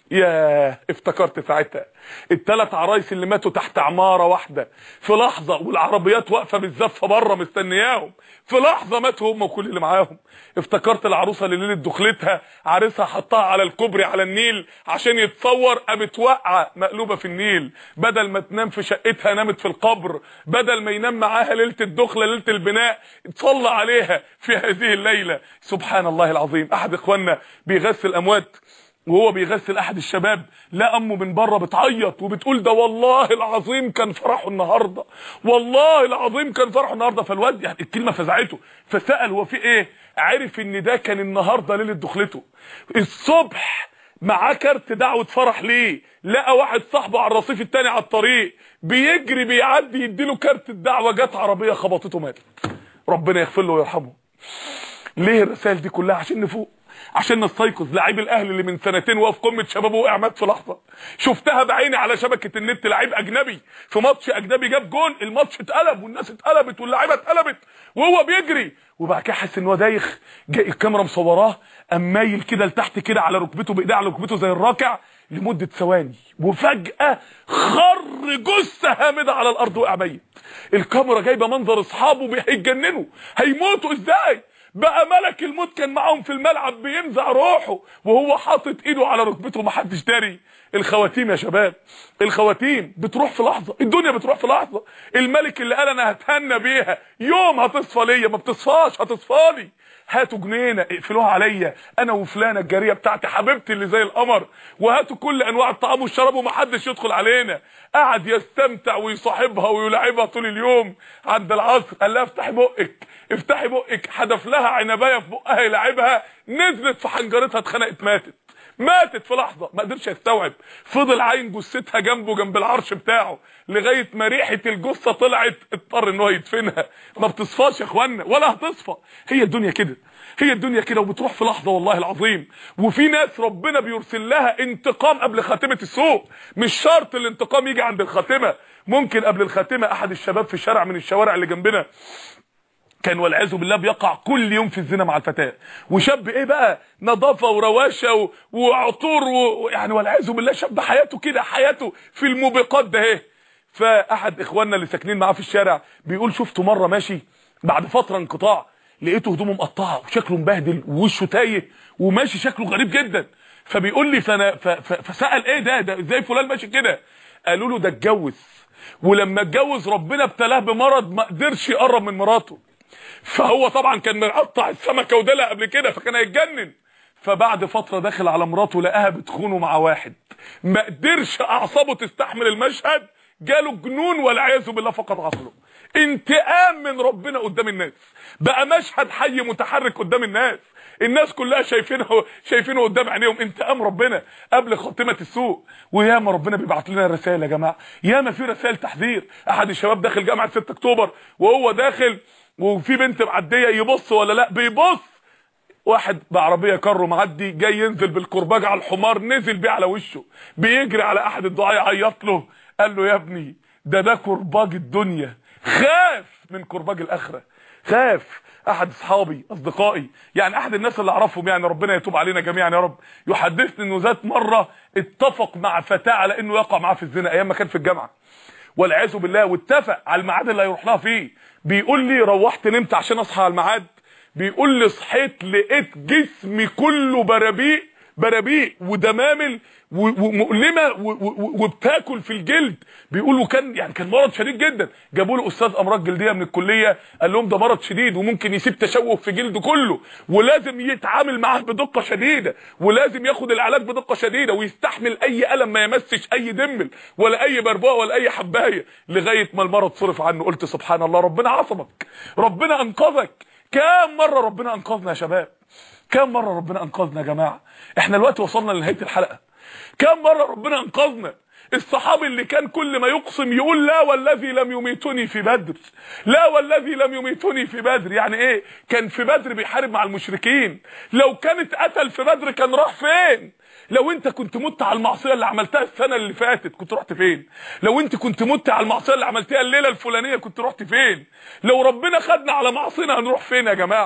ياه افتكرت ساعتها الثلاث عرايس اللي ماتوا تحت عماره واحده في لحظه، والعربيات واقفه بالزفه بره مستنياهم، في لحظه ماتوا هم وكل اللي معاهم. افتكرت العروسه اللي ليله دخلتها عريسها حطها على الكوبري على النيل عشان يتصور، قامت واقعه مقلوبه في النيل، بدل ما تنام في شقتها نامت في القبر، بدل ما ينام معاها ليله الدخله ليله البناء اتصلى عليها في هذه الليله. سبحان الله العظيم. احد اخواننا بيغسل اموات، وهو بيغسل احد الشباب لا امه من بره بتعيط وبتقول ده والله العظيم كان فرحه النهارده، والله العظيم كان فرحه النهارده. فالواد يعني الكلمه فزعته، فسال هو في ايه، عرف ان ده كان النهارده ليله دخلته. الصبح معاه كارت دعوه فرح ليه، لقى واحد صاحبه على الرصيف التاني على الطريق بيجري بيعدي يديله كارت الدعوه، جت عربيه خبطته مات. ربنا يغفر له ويرحمه. ليه الرسائل دي كلها؟ عشان نفوق، عشان نستيقظ. لعيب الاهلي اللي من سنتين وقف قمه شبابه وقع مات في لحظه، شفتها بعيني على شبكه النت. لعيب اجنبي في ماتش اجنبي جاب جون، الماتش اتقلب والناس اتقلبت واللعيبه اتقلبت وهو بيجري، وبعد كده حس ان هو دايخ، جاي الكاميرا مصوراه قام مايل كده لتحت كده على ركبته بايديه على ركبته زي الراكع لمده ثواني، وفجاه خر جثه هامده على الارض وقع ميت. الكاميرا جايبه منظر اصحابه هيتجننوا، هيموتوا ازاي، بقى ملك الموت كان معاهم في الملعب بينزع روحه وهو حاطط ايده على ركبته محدش داري. الخواتيم يا شباب، الخواتيم بتروح في لحظه، الدنيا بتروح في لحظه. الملك اللي قال انا هتهنى بيها يوم هتصفى ليا ما بتصفاش، هتصفالي. هاتوا جنينه اقفلوها عليا انا وفلانه الجاريه بتاعتي حبيبتي اللي زي القمر، وهاتوا كل انواع الطعام والشراب ومحدش يدخل علينا. قعد يستمتع ويصاحبها ويلعبها طول اليوم. عند العصر قال لها افتحي بقك افتحي بقك، حدف لها عنبايه في بقها يلعبها، نزلت في حنجرتها اتخنقت ماتت. ماتت في لحظه، ما قدرش يستوعب. فضل عاين جثتها جنبه جنب العرش بتاعه لغايه ما ريحه الجثه طلعت، اضطر ان هو يدفنها. ما بتصفاش يا اخوانا ولا هتصفى. هي الدنيا كده، هي الدنيا كده وبتروح في لحظه والله العظيم. وفي ناس ربنا بيرسل لها انتقام قبل خاتمه السوء، مش شرط الانتقام يجي عند الخاتمه، ممكن قبل الخاتمه. احد الشباب في شارع من الشوارع اللي جنبنا كان والعياذ بالله بيقع كل يوم في الزنا مع الفتاه، وشاب ايه بقى نظافه ورواشه وعطور ويعني والعياذ بالله شاب حياته كده، حياته في الموبقات ده اهي. فاحد اخواننا اللي ساكنين معاه في الشارع بيقول شفته مره ماشي بعد فتره انقطاع، لقيته هدومه مقطعه وشكله مبهدل ووشه تايه وماشي شكله غريب جدا. فبيقول لي فانا فسال ايه ده ده ازاي فلان ماشي كده؟ قالوا له ده اتجوز، ولما اتجوز ربنا ابتلاه بمرض ما قدرش يقرب من مراته، فهو طبعا كان مقطع السمكه ودلها قبل كده فكان هيتجنن. فبعد فتره داخل على مراته لقاها بتخونه مع واحد، ما قدرش اعصابه تستحمل المشهد، جاله جنون والعياذ بالله فقد عقله. انتقام من ربنا قدام الناس، بقى مشهد حي متحرك قدام الناس، الناس كلها شايفينه شايفينه قدام عينيهم. انتقام ربنا قبل خاتمه السوء. وياما ربنا بيبعت لنا رسائل يا جماعه، ياما في رسائل تحذير. احد الشباب داخل جامعه ستة اكتوبر وهو داخل وفي بنت معديه يبص ولا لا، بيبص واحد بعربيه كارو معدي جاي ينزل بالكرباج على الحمار، نزل بيه على وشه، بيجري على احد الدعاة يعيط له، قال له يا ابني ده ده كرباج الدنيا، خاف من كرباج الاخره، خاف. احد اصحابي اصدقائي يعني احد الناس اللي اعرفهم يعني ربنا يتوب علينا جميعا يا رب، يحدثني انه ذات مره اتفق مع فتاه على انه يقع معاه في الزنا ايام ما كان في الجامعه والعياذ بالله، واتفق على الميعاد اللي هيروح لها فيه. بيقول لي روحت نمت عشان اصحى على الميعاد، بيقول لي صحيت لقيت جسمي كله برابيق برابيق ودمامل ومؤلمه وبتاكل في الجلد. بيقولوا كان يعني كان مرض شديد جدا. جابوا له استاذ امراض جلديه من الكليه قال لهم ده مرض شديد وممكن يسيب تشوه في جلده كله، ولازم يتعامل معاه بدقه شديده، ولازم ياخد العلاج بدقه شديده، ويستحمل اي الم ما يمسش اي دمل ولا اي بربوه ولا اي حبايه لغايه ما المرض صرف عنه. قلت سبحان الله، ربنا عصمك، ربنا انقذك. كام مره ربنا انقذنا يا شباب، كام مره ربنا انقذنا يا جماعه. احنا دلوقتي وصلنا لنهايه الحلقه. كام مره ربنا انقذنا. الصحابي اللي كان كل ما يقسم يقول لا والذي لم يميتني في بدر، لا والذي لم يميتني في بدر. يعني ايه؟ كان في بدر بيحارب مع المشركين، لو كانت قتل في بدر كان راح فين؟ لو انت كنت مت على المعصيه اللي عملتها السنه اللي فاتت كنت رحت فين؟ لو انت كنت مت على المعصيه اللي عملتها الليله الفلانيه كنت رحت فين؟ لو ربنا خدنا على معصينا هنروح فين يا جماعه؟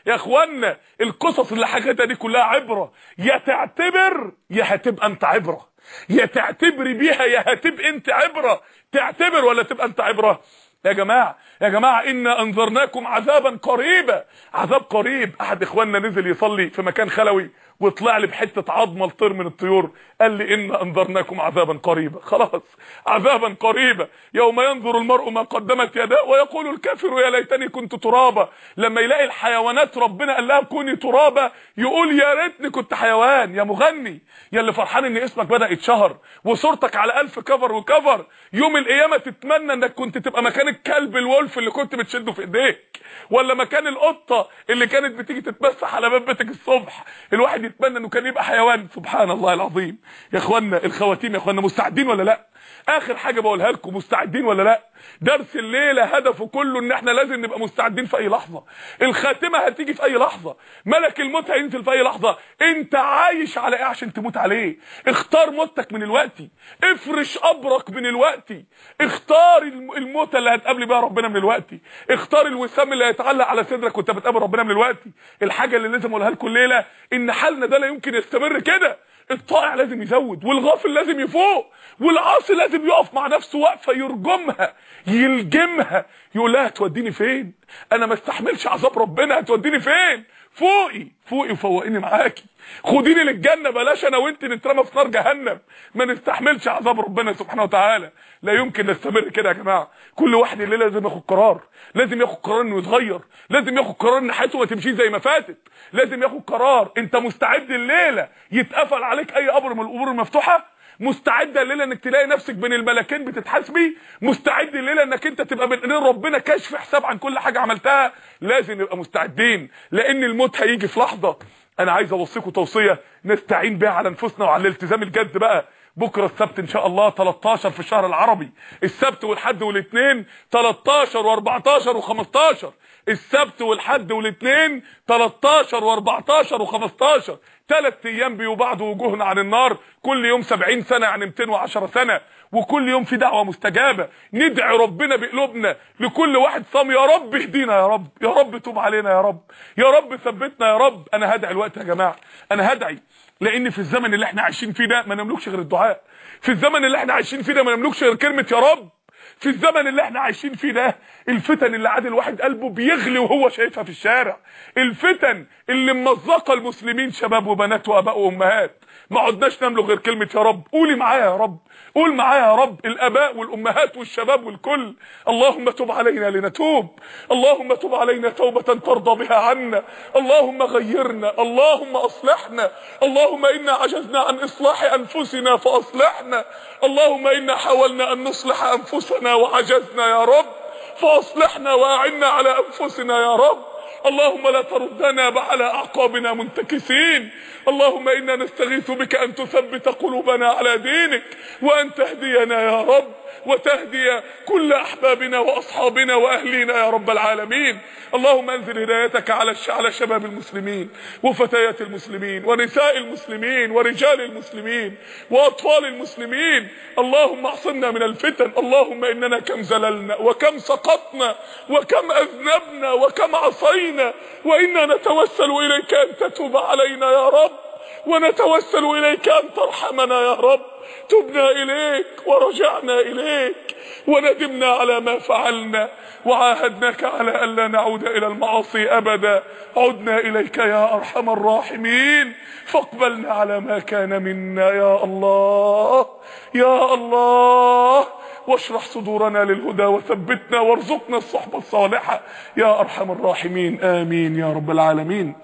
يا اخوانا القصص اللي حكيتها دي كلها عبره، يا تعتبر يا هتبقى انت عبره، يا تعتبري بيها يا هتبقى انت عبره. تعتبر ولا تبقى انت عبره؟ يا جماعه يا جماعه إنا أنذرناكم عذابا قريبا. عذاب قريب. احد اخواننا نزل يصلي في مكان خلوي وطلع لي بحته عظمه لطير من الطيور، قال لي إنا أنذرناكم عذابا قريبا. خلاص عذابا قريبا، يوم ينظر المرء ما قدمت يداه ويقول الكافر يا ليتني كنت ترابا. لما يلاقي الحيوانات ربنا قال لها كوني ترابا يقول يا ريتني كنت حيوان. يا مغني يا اللي فرحان ان اسمك بدأ يتشهر وصورتك على ألف كفر وكفر، يوم القيامه تتمنى انك كنت تبقى مكان الكلب الولف اللي كنت بتشده في ايديك، ولا مكان القطه اللي كانت بتيجي تتمسح على باب بيتك الصبح. الواحد يتمنى انه كان يبقى حيوان. سبحان الله العظيم. يا اخوانا الخواتيم، يا اخوانا مستعدين ولا لا؟ اخر حاجه بقولها لكم، مستعدين ولا لا؟ درس الليله هدفه كله ان احنا لازم نبقى مستعدين في اي لحظه. الخاتمه هتيجي في اي لحظه، ملك الموت هينزل في اي لحظه. انت عايش على ايه عشان تموت عليه؟ اختار موتك من الوقت، افرش قبرك من الوقت، اختار الموت اللي هتقابل بيها ربنا من الوقت، اختار الوسام اللي هيتعلق على صدرك وانت بتقابل ربنا من الوقت. الحاجه اللي لازم اقولها لكم الليله ان حالنا ده لا يمكن يستمر كده. الطائع لازم يزود، والغافل لازم يفوق، والعاصي لازم يقف مع نفسه وقفه يرجمها يلجمها، يقول لها هتوديني فين؟ انا ما استحملش عذاب ربنا، هتوديني فين؟ فوقي فوقي وفوقيني معاكي، خديني للجنه، بلاش انا وانت نترمى في نار جهنم. ما نستحملش عذاب ربنا سبحانه وتعالى. لا يمكن نستمر كده يا جماعه. كل واحد اللي لازم ياخد قرار، لازم ياخد قرار انه يتغير، لازم ياخد قرار ان حياته ما تمشيش زي ما فاتت، لازم ياخد قرار. انت مستعد الليله يتقفل عليك اي قبر من القبور المفتوحه؟ مستعد الليله انك تلاقي نفسك بين الملكين بتتحاسبي؟ مستعد الليله انك انت تبقى بين ايدين ربنا كشف حساب عن كل حاجه عملتها؟ لازم نبقى مستعدين، لان الموت هيجي في لحظه. انا عايز اوصيكم توصيه نستعين بيها على انفسنا وعلى الالتزام الجد بقى. بكره السبت ان شاء الله تلتاشر في الشهر العربي، السبت والحد والاثنين تلتاشر واربعتاشر وخمستاشر، السبت والحد والاثنين تلتاشر واربعتاشر وخمستاشر، ثلاث ايام بيبعد وجوهنا عن النار، كل يوم سبعين سنه يعني مئتين وعشرة سنه، وكل يوم في دعوه مستجابه. ندعي ربنا بقلوبنا لكل واحد صام، يا رب اهدينا، يا رب يا رب توب علينا، يا رب يا رب ثبتنا يا رب. انا هدعي الوقت يا جماعه، انا هدعي، لان في الزمن اللي احنا عايشين فيه ده ما نملكش غير الدعاء. في الزمن اللي احنا عايشين فيه ده ما نملكش غير كلمه يا رب. في الزمن اللي احنا عايشين فيه ده الفتن اللي عاد الواحد قلبه بيغلي وهو شايفها في الشارع، الفتن اللي ممزقه المسلمين شباب وبنات واباء وامهات، ما عدناش نملك غير كلمه يا رب. قولي معايا يا رب، قول معايا يا رب، الاباء والامهات والشباب والكل. اللهم تب علينا لنتوب، اللهم تب علينا توبه ترضى بها عنا، اللهم غيرنا، اللهم اصلحنا، اللهم انا عجزنا عن اصلاح انفسنا فاصلحنا، اللهم انا حاولنا ان نصلح انفسنا وعجزنا يا رب فاصلحنا واعنا على انفسنا يا رب. اللهم لا تردنا على اعقابنا منتكسين، اللهم انا نستغيث بك ان تثبت قلوبنا على دينك، وان تهدينا يا رب، وتهدي كل احبابنا واصحابنا واهلينا يا رب العالمين. اللهم انزل هدايتك على على شباب المسلمين وفتيات المسلمين ونساء المسلمين ورجال المسلمين واطفال المسلمين. اللهم اعصمنا من الفتن. اللهم اننا كم زللنا وكم سقطنا وكم اذنبنا وكم عصينا، وانا نتوسل اليك ان تتوب علينا يا رب، ونتوسل اليك ان ترحمنا يا رب. تبنا اليك ورجعنا اليك وندمنا على ما فعلنا، وعاهدناك على الا نعود الى المعاصي ابدا. عدنا اليك يا ارحم الراحمين، فاقبلنا على ما كان منا يا الله يا الله، واشرح صدورنا للهدى وثبتنا وارزقنا الصحبة الصالحة يا ارحم الراحمين. امين يا رب العالمين.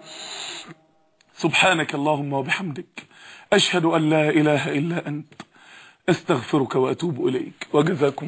سبحانك اللهم وبحمدك، اشهد ان لا اله الا انت، استغفرك واتوب اليك. وجزاكم